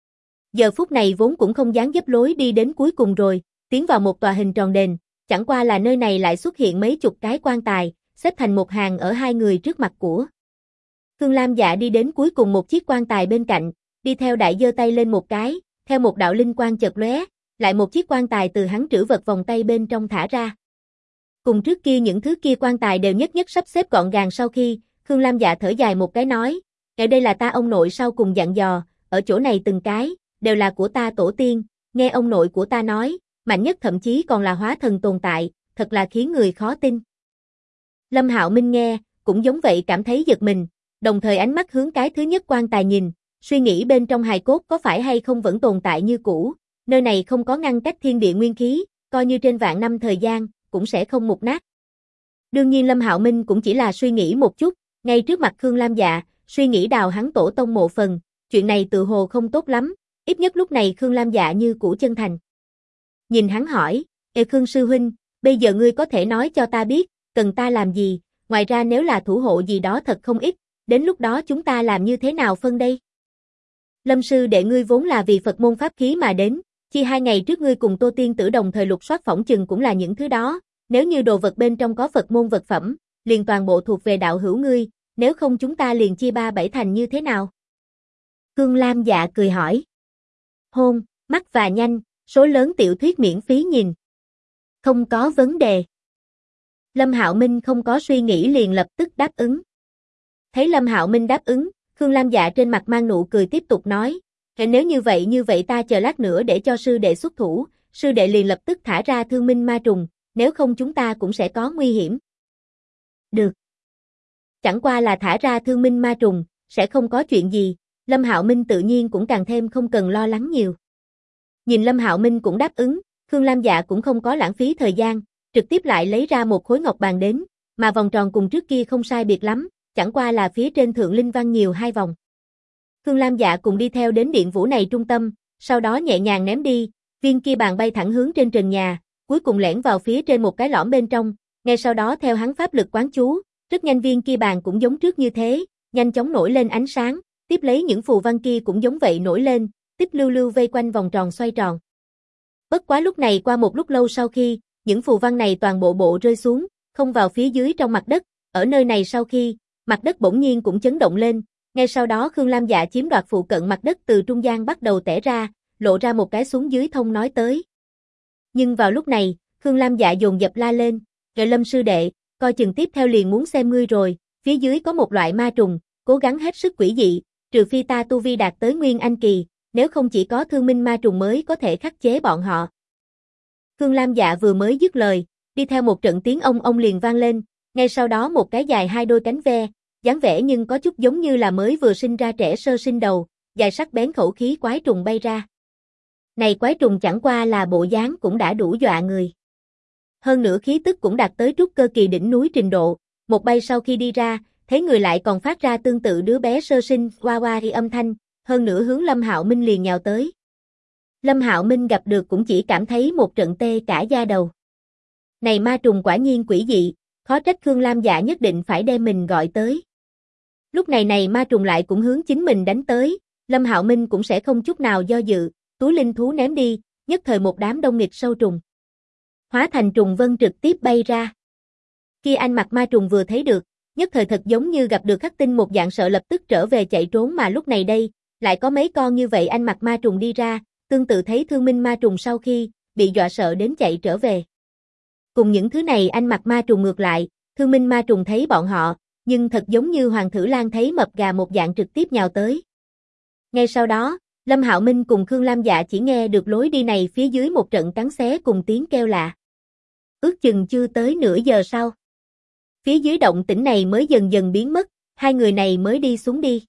Giờ phút này vốn cũng không dám dấp lối đi đến cuối cùng rồi, tiến vào một tòa hình tròn đền, chẳng qua là nơi này lại xuất hiện mấy chục cái quan tài, xếp thành một hàng ở hai người trước mặt của. Khương Lam Dạ đi đến cuối cùng một chiếc quan tài bên cạnh, đi theo đại giơ tay lên một cái, theo một đạo linh quang chợt lóe, lại một chiếc quan tài từ hắn trữ vật vòng tay bên trong thả ra. Cùng trước kia những thứ kia quan tài đều nhất nhất sắp xếp gọn gàng sau khi, Khương Lam Dạ thở dài một cái nói, đây là ta ông nội sau cùng dặn dò, ở chỗ này từng cái, đều là của ta tổ tiên, nghe ông nội của ta nói, mạnh nhất thậm chí còn là hóa thần tồn tại, thật là khiến người khó tin. Lâm Hạo Minh nghe, cũng giống vậy cảm thấy giật mình, đồng thời ánh mắt hướng cái thứ nhất quan tài nhìn, suy nghĩ bên trong hài cốt có phải hay không vẫn tồn tại như cũ, nơi này không có ngăn cách thiên địa nguyên khí, coi như trên vạn năm thời gian, cũng sẽ không mục nát. Đương nhiên Lâm Hạo Minh cũng chỉ là suy nghĩ một chút, ngay trước mặt Khương Lam Dạ, suy nghĩ đào hắn tổ tông mộ phần, chuyện này tự hồ không tốt lắm, ít nhất lúc này Khương Lam Dạ như cũ chân thành. Nhìn hắn hỏi, Khương sư huynh, bây giờ ngươi có thể nói cho ta biết, cần ta làm gì, ngoài ra nếu là thủ hộ gì đó thật không ít, đến lúc đó chúng ta làm như thế nào phân đây? Lâm sư đệ ngươi vốn là vì Phật môn pháp khí mà đến, chi 2 ngày trước ngươi cùng Tô Tiên Tử đồng thời lục soát phỏng chừng cũng là những thứ đó, nếu như đồ vật bên trong có Phật môn vật phẩm, liền toàn bộ thuộc về đạo hữu ngươi, nếu không chúng ta liền chia 3-7 thành như thế nào? Khương Lam Dạ cười hỏi. Hôn, mắc và nhanh, số lớn tiểu thuyết miễn phí nhìn. Không có vấn đề. Lâm Hạo Minh không có suy nghĩ liền lập tức đáp ứng. Thấy Lâm Hạo Minh đáp ứng, Khương Lam Dạ trên mặt mang nụ cười tiếp tục nói, nếu như vậy ta chờ lát nữa để cho sư đệ xuất thủ, sư đệ liền lập tức thả ra thương minh ma trùng, nếu không chúng ta cũng sẽ có nguy hiểm. Được. Chẳng qua là thả ra thương minh ma trùng, sẽ không có chuyện gì, Lâm Hạo Minh tự nhiên cũng càng thêm không cần lo lắng nhiều. Nhìn Lâm Hạo Minh cũng đáp ứng, Khương Lam Dạ cũng không có lãng phí thời gian, trực tiếp lại lấy ra một khối ngọc bàn đến, mà vòng tròn cùng trước kia không sai biệt lắm, chẳng qua là phía trên thượng linh văn nhiều 2 vòng. Khương Lam Dạ cùng đi theo đến điện vũ này trung tâm, sau đó nhẹ nhàng ném đi, viên kia bàn bay thẳng hướng trên trần nhà, cuối cùng lẻn vào phía trên một cái lõm bên trong, ngay sau đó theo hắn pháp lực quán chú, rất nhanh viên kia bàn cũng giống trước như thế, nhanh chóng nổi lên ánh sáng, tiếp lấy những phù văn kia cũng giống vậy nổi lên, tích lưu lưu vây quanh vòng tròn xoay tròn. Bất quá lúc này qua một lúc lâu sau khi, những phù văn này toàn bộ rơi xuống, không vào phía dưới trong mặt đất, ở nơi này sau khi, mặt đất bỗng nhiên cũng chấn động lên, ngay sau đó Khương Lam Dạ chiếm đoạt phụ cận mặt đất từ trung gian bắt đầu tẻ ra, lộ ra một cái xuống dưới thông nói tới. Nhưng vào lúc này, Khương Lam Dạ dồn dập la lên, Lâm sư đệ, coi chừng tiếp theo liền muốn xem ngươi rồi, phía dưới có một loại ma trùng, cố gắng hết sức quỷ dị, trừ phi ta tu vi đạt tới Nguyên Anh kỳ, nếu không chỉ có thương minh ma trùng mới có thể khắc chế bọn họ. Khương Lam Dạ vừa mới dứt lời, đi theo một trận tiếng ông liền vang lên, ngay sau đó một cái dài 2 đôi cánh ve, dáng vẻ nhưng có chút giống như là mới vừa sinh ra trẻ sơ sinh đầu, dài sắc bén khẩu khí quái trùng bay ra. Này quái trùng chẳng qua là bộ dáng cũng đã đủ dọa người. Hơn nữa khí tức cũng đạt tới trúc cơ kỳ đỉnh núi trình độ, một bay sau khi đi ra, thấy người lại còn phát ra tương tự đứa bé sơ sinh, oa thì âm thanh, hơn nữa hướng Lâm Hạo Minh liền nhào tới. Lâm Hạo Minh gặp được cũng chỉ cảm thấy một trận tê cả da đầu. Này ma trùng quả nhiên quỷ dị, khó trách Khương Lam Dạ nhất định phải đem mình gọi tới. Lúc này ma trùng lại cũng hướng chính mình đánh tới, Lâm Hạo Minh cũng sẽ không chút nào do dự, túi linh thú ném đi, nhất thời một đám đông nghịch sâu trùng. Hóa thành trùng vân trực tiếp bay ra. Khi anh mặc ma trùng vừa thấy được, nhất thời thật giống như gặp được khắc tinh một dạng sợ lập tức trở về chạy trốn mà lúc này đây, lại có mấy con như vậy anh mặc ma trùng đi ra, tương tự thấy thương minh ma trùng sau khi bị dọa sợ đến chạy trở về. Cùng những thứ này anh mặc ma trùng ngược lại, thương minh ma trùng thấy bọn họ, nhưng thật giống như Hoàng Thử Lan thấy mập gà một dạng trực tiếp nhào tới. Ngay sau đó, Lâm Hạo Minh cùng Khương Lam Dạ chỉ nghe được lối đi này phía dưới một trận cắn xé cùng tiếng kêu lạ. Ước chừng chưa tới nửa giờ sau. Phía dưới động tĩnh này mới dần dần biến mất, hai người này mới đi xuống đi.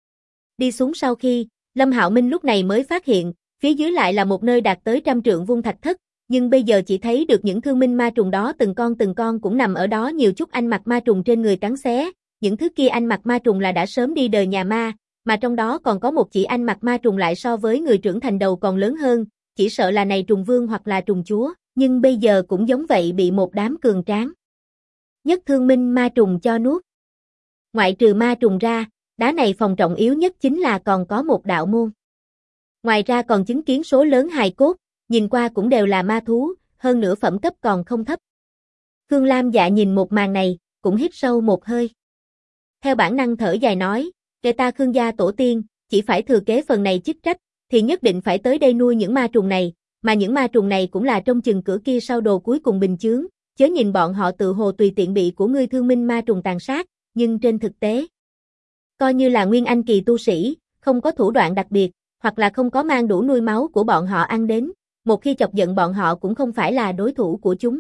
Đi xuống sau khi, Lâm Hạo Minh lúc này mới phát hiện, phía dưới lại là một nơi đạt tới 100 trượng vuông thạch thất, nhưng bây giờ chỉ thấy được những thương minh ma trùng đó từng con cũng nằm ở đó nhiều chút anh mặc ma trùng trên người cắn xé, những thứ kia anh mặc ma trùng là đã sớm đi đời nhà ma, mà trong đó còn có một chỉ anh mặc ma trùng lại so với người trưởng thành đầu còn lớn hơn, chỉ sợ là này trùng vương hoặc là trùng chúa, nhưng bây giờ cũng giống vậy bị một đám cường tráng nhất thương minh ma trùng cho nuốt. Ngoại trừ ma trùng ra, đá này phòng trọng yếu nhất chính là còn có một đạo môn. Ngoài ra còn chứng kiến số lớn hài cốt, nhìn qua cũng đều là ma thú, hơn nữa phẩm cấp còn không thấp. Khương Lam Dạ nhìn một màn này, cũng hít sâu một hơi. Theo bản năng thở dài nói, kể ta Khương gia tổ tiên, chỉ phải thừa kế phần này chức trách, thì nhất định phải tới đây nuôi những ma trùng này, mà những ma trùng này cũng là trong chừng cửa kia sau đồ cuối cùng bình chướng, chớ nhìn bọn họ tự hồ tùy tiện bị của ngươi thương minh ma trùng tàn sát, nhưng trên thực tế, coi như là nguyên anh kỳ tu sĩ, không có thủ đoạn đặc biệt, hoặc là không có mang đủ nuôi máu của bọn họ ăn đến, một khi chọc giận bọn họ cũng không phải là đối thủ của chúng.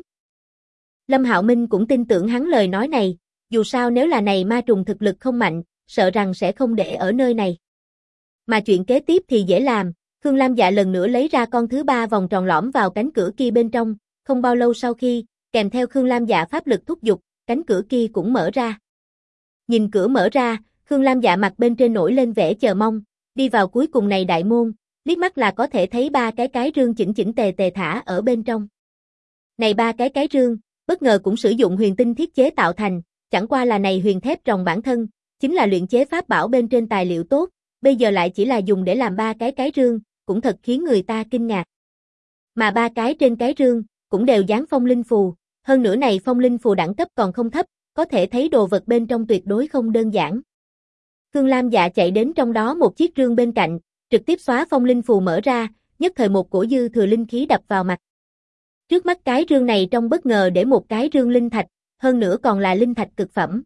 Lâm Hạo Minh cũng tin tưởng hắn lời nói này, dù sao nếu là này ma trùng thực lực không mạnh, sợ rằng sẽ không để ở nơi này. Mà chuyện kế tiếp thì dễ làm, Khương Lam Dạ lần nữa lấy ra con thứ ba vòng tròn lõm vào cánh cửa kia bên trong, không bao lâu sau khi, kèm theo Khương Lam Dạ pháp lực thúc giục, cánh cửa kia cũng mở ra. Nhìn cửa mở ra, Khương Lam Dạ mặt bên trên nổi lên vẻ chờ mong, đi vào cuối cùng này đại môn, liếc mắt là có thể thấy ba cái rương chỉnh chỉnh tề tề thả ở bên trong. Này ba cái rương, bất ngờ cũng sử dụng huyền tinh thiết chế tạo thành, chẳng qua là này huyền thép ròng bản thân, chính là luyện chế pháp bảo bên trên tài liệu tốt, bây giờ lại chỉ là dùng để làm ba cái rương, cũng thật khiến người ta kinh ngạc. Mà ba cái trên cái rương, cũng đều dán phong linh phù, hơn nữa này phong linh phù đẳng cấp còn không thấp, có thể thấy đồ vật bên trong tuyệt đối không đơn giản. Khương Lam Dạ chạy đến trong đó một chiếc rương bên cạnh, trực tiếp xóa phong linh phù mở ra, nhất thời một cổ dư thừa linh khí đập vào mặt. Trước mắt cái rương này trong bất ngờ để một cái rương linh thạch, hơn nữa còn là linh thạch cực phẩm.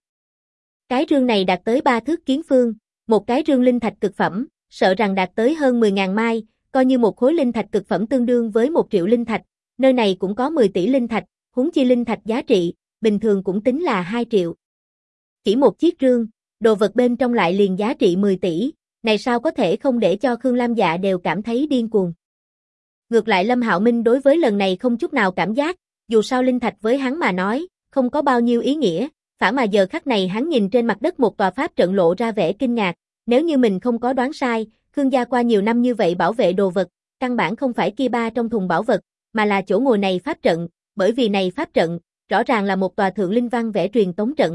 Cái rương này đạt tới 3 thước kiến phương, một cái rương linh thạch cực phẩm, sợ rằng đạt tới hơn 10.000 mai, coi như một khối linh thạch cực phẩm tương đương với 1 triệu linh thạch, nơi này cũng có 10 tỷ linh thạch, huống chi linh thạch giá trị, bình thường cũng tính là 2 triệu. Chỉ một chiếc rương, đồ vật bên trong lại liền giá trị 10 tỷ, này sao có thể không để cho Khương Lam Dạ đều cảm thấy điên cuồng. Ngược lại Lâm Hạo Minh đối với lần này không chút nào cảm giác, dù sao linh thạch với hắn mà nói, không có bao nhiêu ý nghĩa, phản mà giờ khắc này hắn nhìn trên mặt đất một tòa pháp trận lộ ra vẻ kinh ngạc, nếu như mình không có đoán sai, Khương gia qua nhiều năm như vậy bảo vệ đồ vật, căn bản không phải kia ba trong thùng bảo vật, mà là chỗ ngồi này pháp trận, bởi vì này pháp trận, rõ ràng là một tòa thượng linh văn vẽ truyền tống trận.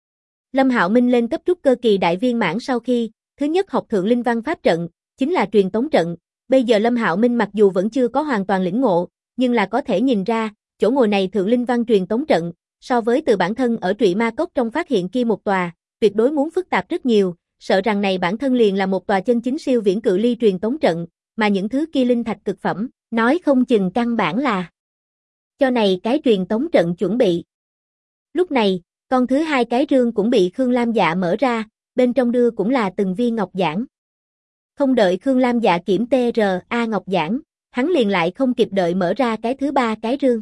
Lâm Hạo Minh lên cấp trúc cơ kỳ đại viên mãn sau khi, thứ nhất học thượng linh văn pháp trận, chính là truyền tống trận, bây giờ Lâm Hạo Minh mặc dù vẫn chưa có hoàn toàn lĩnh ngộ, nhưng là có thể nhìn ra, chỗ ngồi này thượng linh văn truyền tống trận, so với từ bản thân ở Trụy Ma Cốc trong phát hiện kia một tòa, tuyệt đối muốn phức tạp rất nhiều, sợ rằng này bản thân liền là một tòa chân chính siêu viễn cự ly truyền tống trận, mà những thứ kia linh thạch cực phẩm, nói không chừng căn bản là cho này cái truyền tống trận chuẩn bị. Lúc này, con thứ hai cái rương cũng bị Khương Lam Dạ mở ra, bên trong đưa cũng là từng viên ngọc giản. Không đợi Khương Lam Dạ kiểm TRA ngọc giản, hắn liền lại không kịp đợi mở ra cái thứ ba cái rương.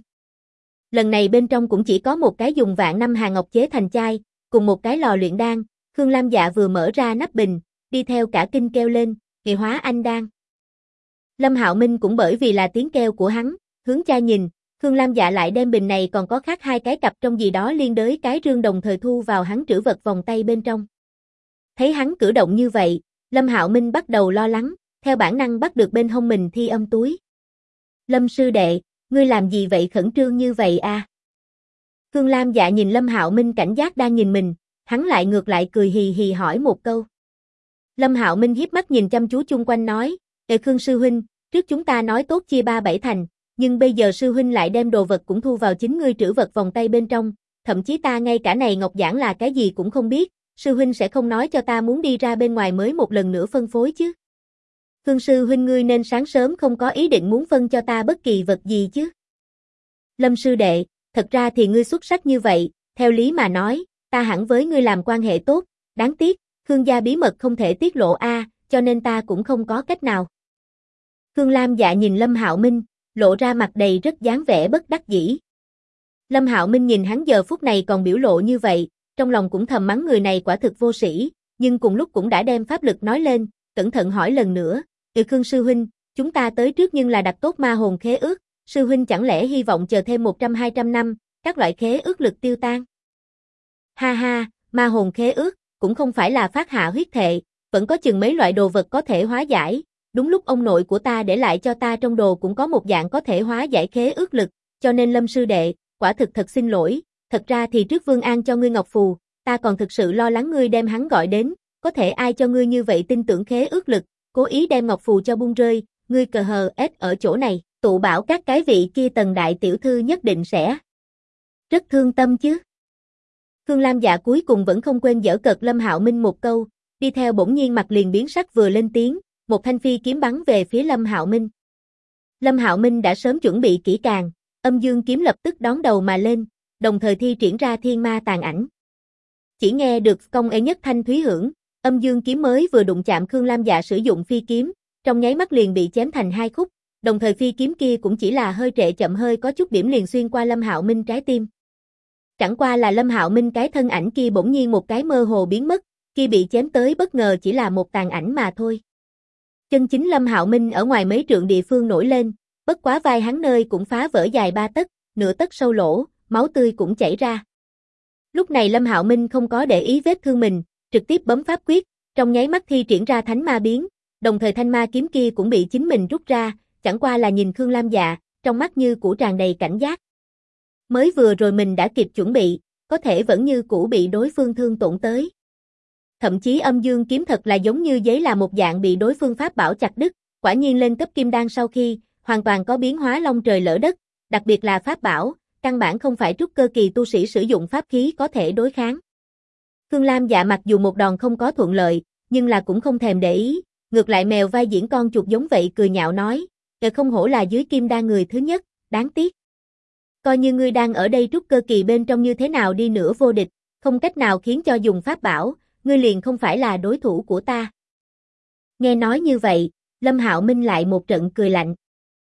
Lần này bên trong cũng chỉ có một cái dùng vạn năm hàng ngọc chế thành chai, cùng một cái lò luyện đan, Khương Lam Dạ vừa mở ra nắp bình, đi theo cả kinh kêu lên, "Kỳ hóa anh đan." Lâm Hạo Minh cũng bởi vì là tiếng kêu của hắn, hướng cha nhìn, Khương Lam Dạ lại đem bình này còn có khác hai cái cặp trong gì đó liên đới cái rương đồng thời thu vào hắn trữ vật vòng tay bên trong. Thấy hắn cử động như vậy, Lâm Hạo Minh bắt đầu lo lắng, theo bản năng bắt được bên hông mình thi âm túi. "Lâm sư đệ, ngươi làm gì vậy khẩn trương như vậy a?" Khương Lam Dạ nhìn Lâm Hạo Minh cảnh giác đang nhìn mình, hắn lại ngược lại cười hì hì hỏi một câu. Lâm Hạo Minh hiếp mắt nhìn chăm chú chung quanh nói, Khương sư huynh, trước chúng ta nói tốt chia 3-7 thành, nhưng bây giờ sư huynh lại đem đồ vật cũng thu vào chính ngươi trữ vật vòng tay bên trong, thậm chí ta ngay cả này ngọc giản là cái gì cũng không biết, sư huynh sẽ không nói cho ta muốn đi ra bên ngoài mới một lần nữa phân phối chứ. Khương sư huynh ngươi nên sáng sớm không có ý định muốn phân cho ta bất kỳ vật gì chứ. Lâm sư đệ, thật ra thì ngươi xuất sắc như vậy, theo lý mà nói, ta hẳn với ngươi làm quan hệ tốt, đáng tiếc, Khương gia bí mật không thể tiết lộ cho nên ta cũng không có cách nào. Khương Lam Dạ nhìn Lâm Hạo Minh, lộ ra mặt đầy rất dáng vẻ bất đắc dĩ. Lâm Hạo Minh nhìn hắn giờ phút này còn biểu lộ như vậy, trong lòng cũng thầm mắng người này quả thực vô sĩ, nhưng cùng lúc cũng đã đem pháp lực nói lên, cẩn thận hỏi lần nữa, Khương sư huynh, chúng ta tới trước nhưng là đặt tốt ma hồn khế ước, sư huynh chẳng lẽ hy vọng chờ thêm 100-200 năm, các loại khế ước lực tiêu tan? Ha ha, ma hồn khế ước, cũng không phải là phát hạ huyết thệ, vẫn có chừng mấy loại đồ vật có thể hóa giải, đúng lúc ông nội của ta để lại cho ta trong đồ cũng có một dạng có thể hóa giải khế ước lực, cho nên Lâm sư đệ, quả thực thật xin lỗi, thật ra thì trước Vương An cho ngươi ngọc phù, ta còn thực sự lo lắng ngươi đem hắn gọi đến, có thể ai cho ngươi như vậy tin tưởng khế ước lực, cố ý đem ngọc phù cho buông rơi, ngươi cờ hờ ết ở chỗ này, tụ bảo các cái vị kia Tần đại tiểu thư nhất định sẽ rất thương tâm chứ. Khương Lam Dạ cuối cùng vẫn không quên giở cợt Lâm Hạo Minh một câu, đi theo bỗng nhiên mặt liền biến sắc vừa lên tiếng, một thanh phi kiếm bắn về phía Lâm Hạo Minh. Lâm Hạo Minh đã sớm chuẩn bị kỹ càng, âm dương kiếm lập tức đón đầu mà lên, đồng thời thi triển ra thiên ma tàn ảnh. Chỉ nghe được công ê nhất thanh thúy hưởng, âm dương kiếm mới vừa đụng chạm Khương Lam Dạ sử dụng phi kiếm, trong nháy mắt liền bị chém thành hai khúc, đồng thời phi kiếm kia cũng chỉ là hơi trệ chậm hơi có chút điểm liền xuyên qua Lâm Hạo Minh trái tim. Chẳng qua là Lâm Hạo Minh cái thân ảnh kia bỗng nhiên một cái mơ hồ biến mất, kia bị chém tới bất ngờ chỉ là một tàn ảnh mà thôi. Chân chính Lâm Hạo Minh ở ngoài mấy trượng địa phương nổi lên, bất quá vai hắn nơi cũng phá vỡ dài 3 tấc, nửa tấc sâu lỗ, máu tươi cũng chảy ra. Lúc này Lâm Hạo Minh không có để ý vết thương mình, trực tiếp bấm pháp quyết, trong nháy mắt thi triển ra thánh ma biến, đồng thời thanh ma kiếm kia cũng bị chính mình rút ra, chẳng qua là nhìn Khương Lam Dạ, trong mắt như cũ tràn đầy cảnh giác. Mới vừa rồi mình đã kịp chuẩn bị, có thể vẫn như cũ bị đối phương thương tổn tới. Thậm chí âm dương kiếm thật là giống như giấy là một dạng bị đối phương pháp bảo chặt đứt, quả nhiên lên cấp kim đan sau khi, hoàn toàn có biến hóa long trời lỡ đất, đặc biệt là pháp bảo, căn bản không phải trúc cơ kỳ tu sĩ sử dụng pháp khí có thể đối kháng. Khương Lam Dạ mặc dù một đòn không có thuận lợi, nhưng là cũng không thèm để ý, ngược lại mèo vai diễn con chuột giống vậy cười nhạo nói, không hổ là dưới kim đan người thứ nhất, đáng tiếc. Coi như ngươi đang ở đây trúc cơ kỳ bên trong như thế nào đi nữa vô địch, không cách nào khiến cho dùng pháp bảo, ngươi liền không phải là đối thủ của ta. Nghe nói như vậy, Lâm Hạo Minh lại một trận cười lạnh.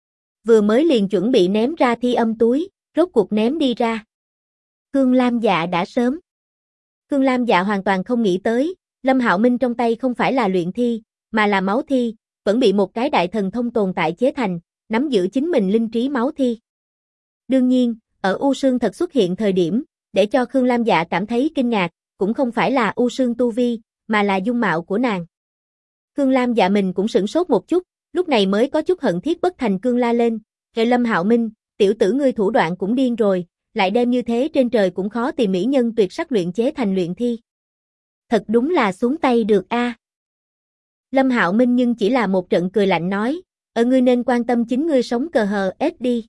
Vừa mới liền chuẩn bị ném ra thi âm túi, rốt cuộc ném đi ra. Khương Lam Dạ đã sớm. Khương Lam Dạ hoàn toàn không nghĩ tới, Lâm Hạo Minh trong tay không phải là luyện thi, mà là máu thi, vẫn bị một cái đại thần thông tồn tại chế thành, nắm giữ chính mình linh trí máu thi. Đương nhiên, ở U Sương thật xuất hiện thời điểm, để cho Khương Lam Dạ cảm thấy kinh ngạc, cũng không phải là U Sương tu vi, mà là dung mạo của nàng. Khương Lam Dạ mình cũng sửng sốt một chút, lúc này mới có chút hận thiết bất thành cương la lên, Lâm Hạo Minh, tiểu tử ngươi thủ đoạn cũng điên rồi, lại đem như thế trên trời cũng khó tìm mỹ nhân tuyệt sắc luyện chế thành luyện thi. Thật đúng là xuống tay được a. Lâm Hạo Minh nhưng chỉ là một trận cười lạnh nói, ngươi nên quan tâm chính ngươi sống cờ hờ ết đi.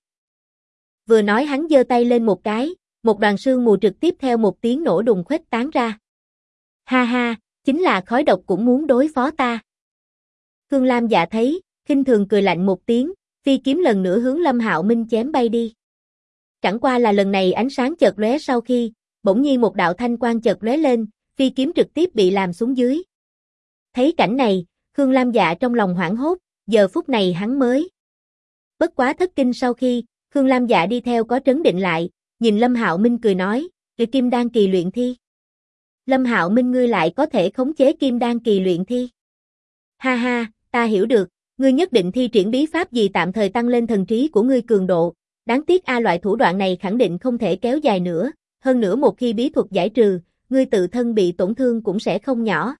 Vừa nói hắn giơ tay lên một cái, một đoàn sương mù trực tiếp theo một tiếng nổ đùng khuếch tán ra. Ha ha, chính là khói độc cũng muốn đối phó ta. Khương Lam Dạ thấy, khinh thường cười lạnh một tiếng, phi kiếm lần nữa hướng Lâm Hạo Minh chém bay đi. Chẳng qua là lần này ánh sáng chợt lóe sau khi, bỗng nhiên một đạo thanh quang chợt lóe lên, phi kiếm trực tiếp bị làm xuống dưới. Thấy cảnh này, Khương Lam Dạ trong lòng hoảng hốt, giờ phút này hắn mới. Bất quá thất kinh sau khi, Khương Lam Dạ đi theo có trấn định lại, nhìn Lâm Hạo Minh cười nói, kim đan kỳ luyện thi. Lâm Hạo Minh ngươi lại có thể khống chế kim đan kỳ luyện thi. Ha ha, ta hiểu được, ngươi nhất định thi triển bí pháp gì tạm thời tăng lên thần trí của ngươi cường độ, đáng tiếc loại thủ đoạn này khẳng định không thể kéo dài nữa, hơn nữa một khi bí thuật giải trừ, ngươi tự thân bị tổn thương cũng sẽ không nhỏ.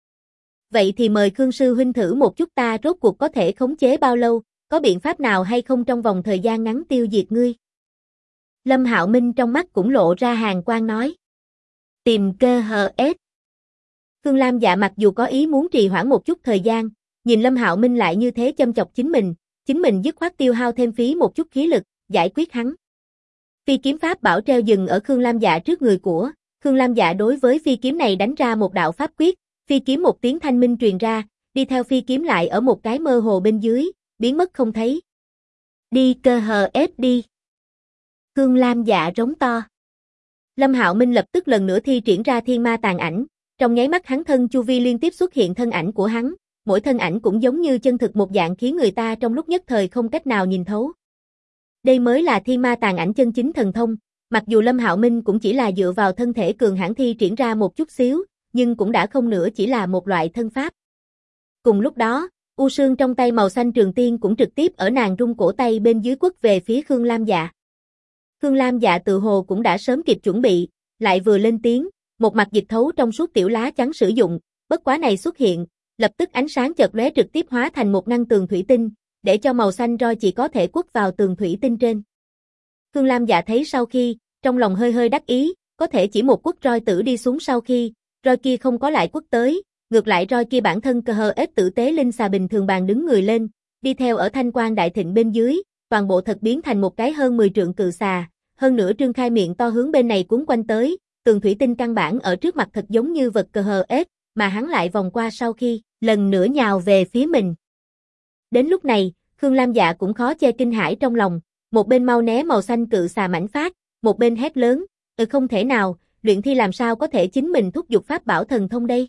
Vậy thì mời Khương sư huynh thử một chút ta rốt cuộc có thể khống chế bao lâu, có biện pháp nào hay không trong vòng thời gian ngắn tiêu diệt ngươi? Lâm Hạo Minh trong mắt cũng lộ ra hàn quang nói. Tìm cơ hờ ết. Khương Lam Dạ mặc dù có ý muốn trì hoãn một chút thời gian, nhìn Lâm Hạo Minh lại như thế châm chọc chính mình dứt khoát tiêu hao thêm phí một chút khí lực, giải quyết hắn. Phi kiếm pháp bảo treo dừng ở Khương Lam Dạ trước người của, Khương Lam Dạ đối với phi kiếm này đánh ra một đạo pháp quyết, phi kiếm một tiếng thanh minh truyền ra, đi theo phi kiếm lại ở một cái mơ hồ bên dưới, biến mất không thấy. Đi cơ hờ ết đi. Khương Lam Dạ rống to. Lâm Hạo Minh lập tức lần nữa thi triển ra thiên ma tàn ảnh, trong nháy mắt hắn thân chu vi liên tiếp xuất hiện thân ảnh của hắn, mỗi thân ảnh cũng giống như chân thực một dạng khiến người ta trong lúc nhất thời không cách nào nhìn thấu. Đây mới là thiên ma tàn ảnh chân chính thần thông, mặc dù Lâm Hạo Minh cũng chỉ là dựa vào thân thể cường hãn thi triển ra một chút xíu, nhưng cũng đã không nữa chỉ là một loại thân pháp. Cùng lúc đó, u sương trong tay màu xanh trường tiên cũng trực tiếp ở nàng rung cổ tay bên dưới quất về phía Khương Lam Dạ. Khương Lam Dạ tự hồ cũng đã sớm kịp chuẩn bị, lại vừa lên tiếng, một mặt dịch thấu trong suốt tiểu lá chắn sử dụng, bất quá này xuất hiện, lập tức ánh sáng chợt lóe trực tiếp hóa thành một ngăn tường thủy tinh, để cho màu xanh roi chỉ có thể quất vào tường thủy tinh trên. Khương Lam Dạ thấy sau khi, trong lòng hơi hơi đắc ý, có thể chỉ một quất roi tử đi xuống sau khi, roi kia không có lại quất tới, ngược lại roi kia bản thân cơ hờ ết tử tế linh xà bình thường bàn đứng người lên, đi theo ở thanh quang đại thịnh bên dưới, toàn bộ thật biến thành một cái hơn 10 trượng cự xà, hơn nữa trương khai miệng to hướng bên này cuốn quanh tới, tường thủy tinh căn bản ở trước mặt thật giống như vật cơ hờ ết, mà hắn lại vòng qua sau khi, lần nữa nhào về phía mình. Đến lúc này, Khương Lam Dạ cũng khó che kinh hãi trong lòng, một bên mau né màu xanh cự xà mảnh phát, một bên hét lớn, không thể nào, luyện thi làm sao có thể chính mình thúc giục pháp bảo thần thông đây.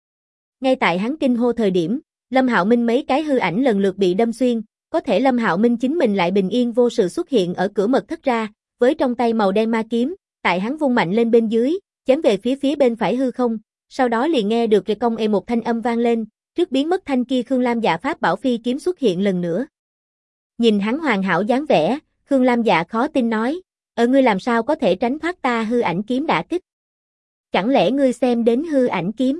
Ngay tại hắn kinh hô thời điểm, Lâm Hạo Minh mấy cái hư ảnh lần lượt bị đâm xuyên, có thể Lâm Hạo Minh chính mình lại bình yên vô sự xuất hiện ở cửa mật thất ra, với trong tay màu đen ma kiếm, tại hắn vung mạnh lên bên dưới, chém về phía bên phải hư không, sau đó liền nghe được cái cong một thanh âm vang lên, trước biến mất thanh kia Khương Lam Dạ pháp bảo phi kiếm xuất hiện lần nữa. Nhìn hắn hoàn hảo dáng vẻ, Khương Lam Dạ khó tin nói, ngươi làm sao có thể tránh thoát ta hư ảnh kiếm đả kích? Chẳng lẽ ngươi xem đến hư ảnh kiếm?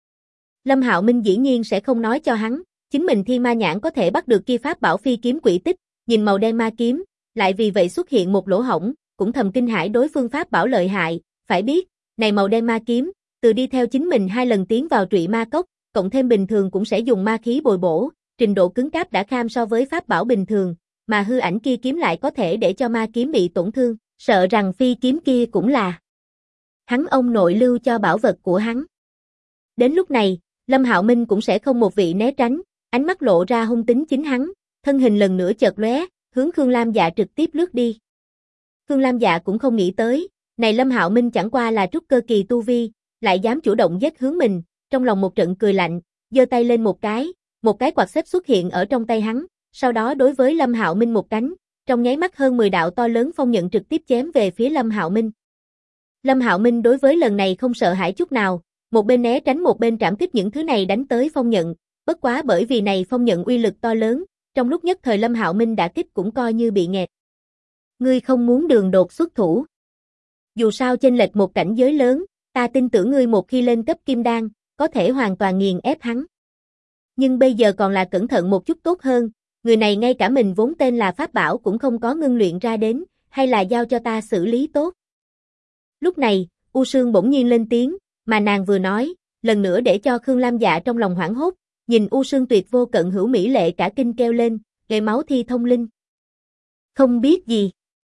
Lâm Hạo Minh dĩ nhiên sẽ không nói cho hắn, chính mình thiên ma nhãn có thể bắt được kia pháp bảo phi kiếm quỷ tích, nhìn màu đen ma kiếm, lại vì vậy xuất hiện một lỗ hổng, cũng thầm kinh hãi đối phương pháp bảo lợi hại, phải biết, này màu đen ma kiếm, từ đi theo chính mình 2 lần tiến vào trụy ma cốc, cộng thêm bình thường cũng sẽ dùng ma khí bồi bổ, trình độ cứng cáp đã kham so với pháp bảo bình thường, mà hư ảnh kia kiếm lại có thể để cho ma kiếm bị tổn thương, sợ rằng phi kiếm kia cũng là hắn ông nội lưu cho bảo vật của hắn. Đến lúc này, Lâm Hạo Minh cũng sẽ không một vị né tránh, ánh mắt lộ ra hung tính chính hắn, thân hình lần nữa chợt lóe, hướng Khương Lam Dạ trực tiếp lướt đi. Khương Lam Dạ cũng không nghĩ tới, này Lâm Hạo Minh chẳng qua là trúc cơ kỳ tu vi, lại dám chủ động giết hướng mình, trong lòng một trận cười lạnh, giơ tay lên một cái quạt xếp xuất hiện ở trong tay hắn, sau đó đối với Lâm Hạo Minh một cánh, trong nháy mắt hơn 10 đạo to lớn phong nhận trực tiếp chém về phía Lâm Hạo Minh. Lâm Hạo Minh đối với lần này không sợ hãi chút nào, một bên né tránh một bên trảm kích những thứ này đánh tới phong nhận, bất quá bởi vì này phong nhận uy lực to lớn, trong lúc nhất thời Lâm Hạo Minh đã kích cũng coi như bị nghẹt. Ngươi không muốn đường đột xuất thủ. Dù sao chênh lệch một cảnh giới lớn, ta tin tưởng ngươi một khi lên cấp kim đan, có thể hoàn toàn nghiền ép hắn. Nhưng bây giờ còn là cẩn thận một chút tốt hơn, người này ngay cả mình vốn tên là pháp bảo cũng không có ngưng luyện ra đến, hay là giao cho ta xử lý tốt. Lúc này, U Sương bỗng nhiên lên tiếng, mà nàng vừa nói, lần nữa để cho Khương Lam Dạ trong lòng hoảng hốt, nhìn U Sương tuyệt vô cận hữu mỹ lệ cả kinh kêu lên, gây máu thi thông linh. Không biết gì.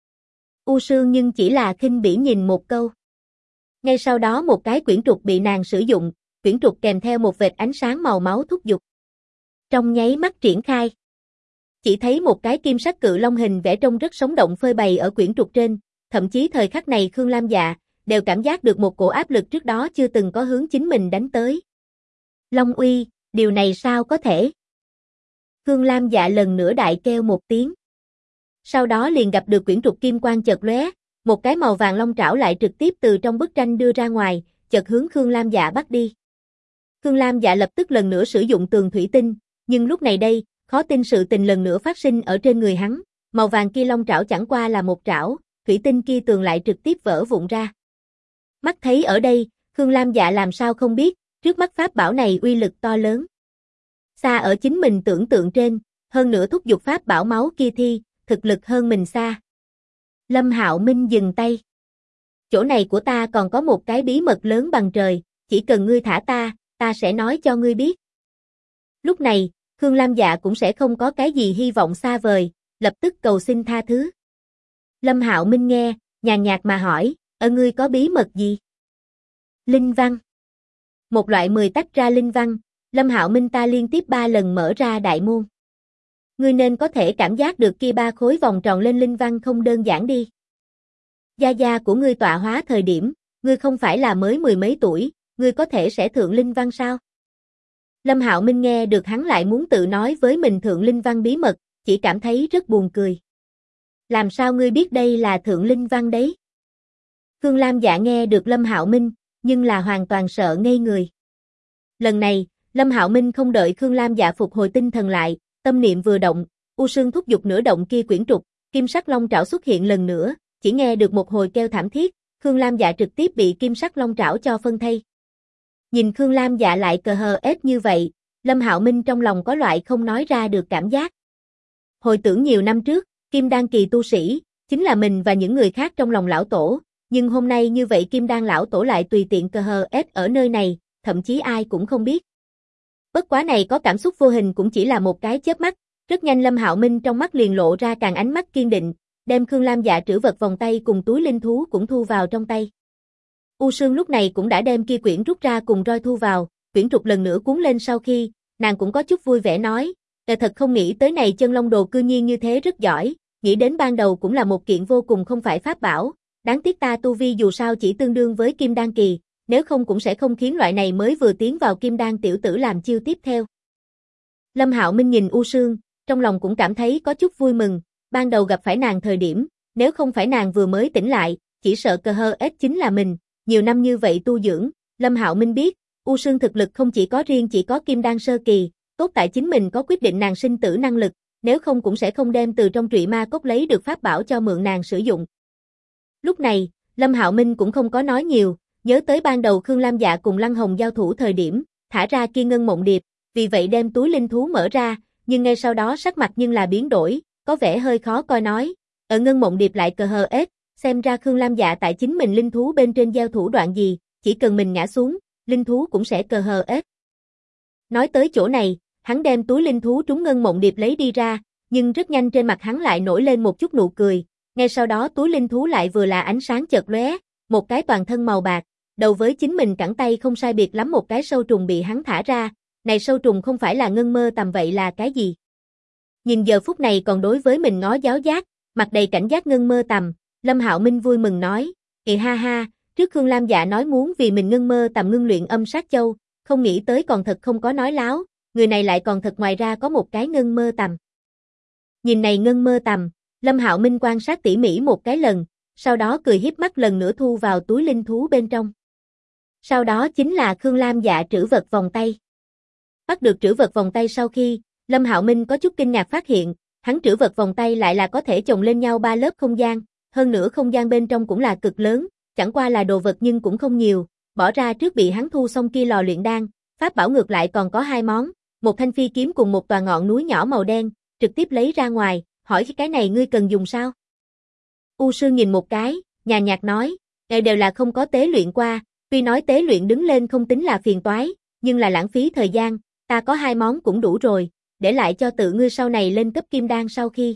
U Sương nhưng chỉ là khinh bỉ nhìn một câu. Ngay sau đó một cái quyển trục bị nàng sử dụng, quyển trục kèm theo một vệt ánh sáng màu máu thúc giục. Trong nháy mắt triển khai. Chỉ thấy một cái kim sắc cự long hình vẽ trông rất sống động phơi bày ở quyển trục trên, thậm chí thời khắc này Khương Lam Dạ đều cảm giác được một cổ áp lực trước đó chưa từng có hướng chính mình đánh tới. Long uy, điều này sao có thể? Khương Lam Dạ lần nữa đại kêu một tiếng. Sau đó liền gặp được quyển trục kim quang chợt lóe, một cái màu vàng long trảo lại trực tiếp từ trong bức tranh đưa ra ngoài, chợt hướng Khương Lam Dạ bắt đi. Khương Lam Dạ lập tức lần nữa sử dụng tường thủy tinh, nhưng lúc này đây, khó tin sự tình lần nữa phát sinh ở trên người hắn, màu vàng kia long trảo chẳng qua là một trảo, thủy tinh kia tường lại trực tiếp vỡ vụn ra. Mắt thấy ở đây, Khương Lam Dạ làm sao không biết, trước mắt pháp bảo này uy lực to lớn. Xa ở chính mình tưởng tượng trên, hơn nữa thúc giục pháp bảo máu kia thi, thực lực hơn mình xa. Lâm Hạo Minh dừng tay. chỗ này của ta còn có một cái bí mật lớn bằng trời, chỉ cần ngươi thả ta sẽ nói cho ngươi biết. Lúc này, Khương Lam Dạ cũng sẽ không có cái gì hy vọng xa vời, lập tức cầu xin tha thứ. Lâm Hạo Minh nghe, nhàn nhạt mà hỏi, ngươi có bí mật gì? Linh văn. Một loại 10 tách ra linh văn, Lâm Hạo Minh ta liên tiếp 3 lần mở ra đại môn. Ngươi nên có thể cảm giác được kia 3 khối vòng tròn lên linh văn không đơn giản đi. Gia gia của ngươi tọa hóa thời điểm, ngươi không phải là mới 10 mấy tuổi, ngươi có thể sẽ thượng linh văn sao? Lâm Hạo Minh nghe được hắn lại muốn tự nói với mình thượng linh văn bí mật, chỉ cảm thấy rất buồn cười. Làm sao ngươi biết đây là thượng linh văn đấy? Khương Lam Dạ nghe được Lâm Hạo Minh, nhưng là hoàn toàn sợ ngây người. Lần này, Lâm Hạo Minh không đợi Khương Lam Dạ phục hồi tinh thần lại, tâm niệm vừa động, U Sương thúc giục nửa động kia quyển trục, kim sắc long trảo xuất hiện lần nữa, chỉ nghe được một hồi kêu thảm thiết, Khương Lam Dạ trực tiếp bị kim sắc long trảo cho phân thây. Nhìn Khương Lam Dạ lại cờ hờ ết như vậy, Lâm Hạo Minh trong lòng có loại không nói ra được cảm giác. Hồi tưởng nhiều năm trước, Kim Đan kỳ tu sĩ, chính là mình và những người khác trong lòng lão tổ, nhưng hôm nay như vậy Kim Đan lão tổ lại tùy tiện cờ hờ ết ở nơi này, thậm chí ai cũng không biết. Bất quá này có cảm xúc vô hình cũng chỉ là một cái chớp mắt, rất nhanh Lâm Hạo Minh trong mắt liền lộ ra càng ánh mắt kiên định, đem Khương Lam Dạ trữ vật vòng tay cùng túi linh thú cũng thu vào trong tay. U Sương lúc này cũng đã đem kia quyển rút ra cùng roi thu vào, quyển trục lần nữa cuốn lên sau khi, nàng cũng có chút vui vẻ nói, thật không nghĩ tới này chân long đồ cư nhiên như thế rất giỏi, nghĩ đến ban đầu cũng là một kiện vô cùng không phải pháp bảo, đáng tiếc ta tu vi dù sao chỉ tương đương với Kim Đan kỳ, nếu không cũng sẽ không khiến loại này mới vừa tiến vào Kim Đan tiểu tử làm chiêu tiếp theo. Lâm Hạo Minh nhìn U Sương, trong lòng cũng cảm thấy có chút vui mừng, ban đầu gặp phải nàng thời điểm, nếu không phải nàng vừa mới tỉnh lại, chỉ sợ cờ hờ ết chính là mình, nhiều năm như vậy tu dưỡng, Lâm Hạo Minh biết, U Sương thực lực không chỉ có riêng chỉ có Kim Đan sơ kỳ, tốt tại chính mình có quyết định nàng sinh tử năng lực, nếu không cũng sẽ không đem từ trong trụy ma cốc lấy được pháp bảo cho mượn nàng sử dụng. Lúc này, Lâm Hạo Minh cũng không có nói nhiều, nhớ tới ban đầu Khương Lam Dạ cùng Lăng Hồng giao thủ thời điểm, thả ra kia ngân mộng điệp, vì vậy đem túi linh thú mở ra, nhưng ngay sau đó sắc mặt nhưng là biến đổi, có vẻ hơi khó coi nói, ở ngân mộng điệp lại cờ hờ ết, xem ra Khương Lam Dạ tại chính mình linh thú bên trên giao thủ đoạn gì, chỉ cần mình ngã xuống, linh thú cũng sẽ cờ hờ ết. Nói tới chỗ này, hắn đem túi linh thú trúng ngân mộng điệp lấy đi ra, nhưng rất nhanh trên mặt hắn lại nổi lên một chút nụ cười, ngay sau đó túi linh thú lại vừa là ánh sáng chợt lóe, một cái toàn thân màu bạc, đầu với chính mình cẳng tay không sai biệt lắm một cái sâu trùng bị hắn thả ra, này sâu trùng không phải là ngân mơ tầm vậy là cái gì? Nhìn giờ phút này còn đối với mình ngó giáo giác, mặt đầy cảnh giác ngân mơ tầm, Lâm Hạo Minh vui mừng nói, ha ha, trước Khương Lam Dạ nói muốn vì mình ngân mơ tầm ngưng luyện âm sát châu, không nghĩ tới còn thật không có nói láo, người này lại còn thật ngoài ra có một cái ngân mơ tầm. Nhìn này ngân mơ tầm, Lâm Hạo Minh quan sát tỉ mỉ một cái lần, sau đó cười híp mắt lần nữa thu vào túi linh thú bên trong. Sau đó chính là Khương Lam Dạ trữ vật vòng tay. Bắt được trữ vật vòng tay sau khi, Lâm Hạo Minh có chút kinh ngạc phát hiện, hắn trữ vật vòng tay lại là có thể chồng lên nhau 3 lớp không gian, hơn nữa không gian bên trong cũng là cực lớn, chẳng qua là đồ vật nhưng cũng không nhiều, bỏ ra trước bị hắn thu xong kia lò luyện đan, pháp bảo ngược lại còn có 2 món, một thanh phi kiếm cùng một tòa ngọn núi nhỏ màu đen, trực tiếp lấy ra ngoài, hỏi cái này ngươi cần dùng sao? U Sương nhìn một cái, nhàn nhạt nói, đều là không có tế luyện qua, tuy nói tế luyện đứng lên không tính là phiền toái, nhưng là lãng phí thời gian, ta có 2 món cũng đủ rồi, để lại cho tự ngươi sau này lên cấp kim đan sau khi.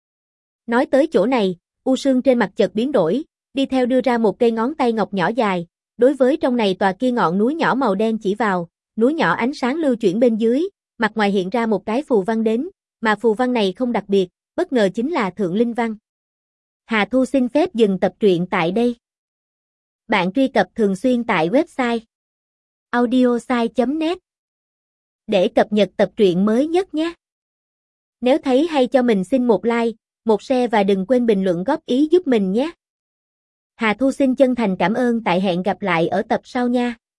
Nói tới chỗ này, U Sương trên mặt chợt biến đổi, đi theo đưa ra một cây ngón tay ngọc nhỏ dài, đối với trong này tòa kia ngọn núi nhỏ màu đen chỉ vào, núi nhỏ ánh sáng lưu chuyển bên dưới, mặt ngoài hiện ra một cái phù văn đến, mà phù văn này không đặc biệt, bất ngờ chính là Thượng Linh Văn. Hà Thu xin phép dừng tập truyện tại đây. Bạn truy cập thường xuyên tại website audiosai.net để cập nhật tập truyện mới nhất nhé. Nếu thấy hay cho mình xin một like, một share và đừng quên bình luận góp ý giúp mình nhé. Hà Thu xin chân thành cảm ơn, tại hẹn gặp lại ở tập sau nha.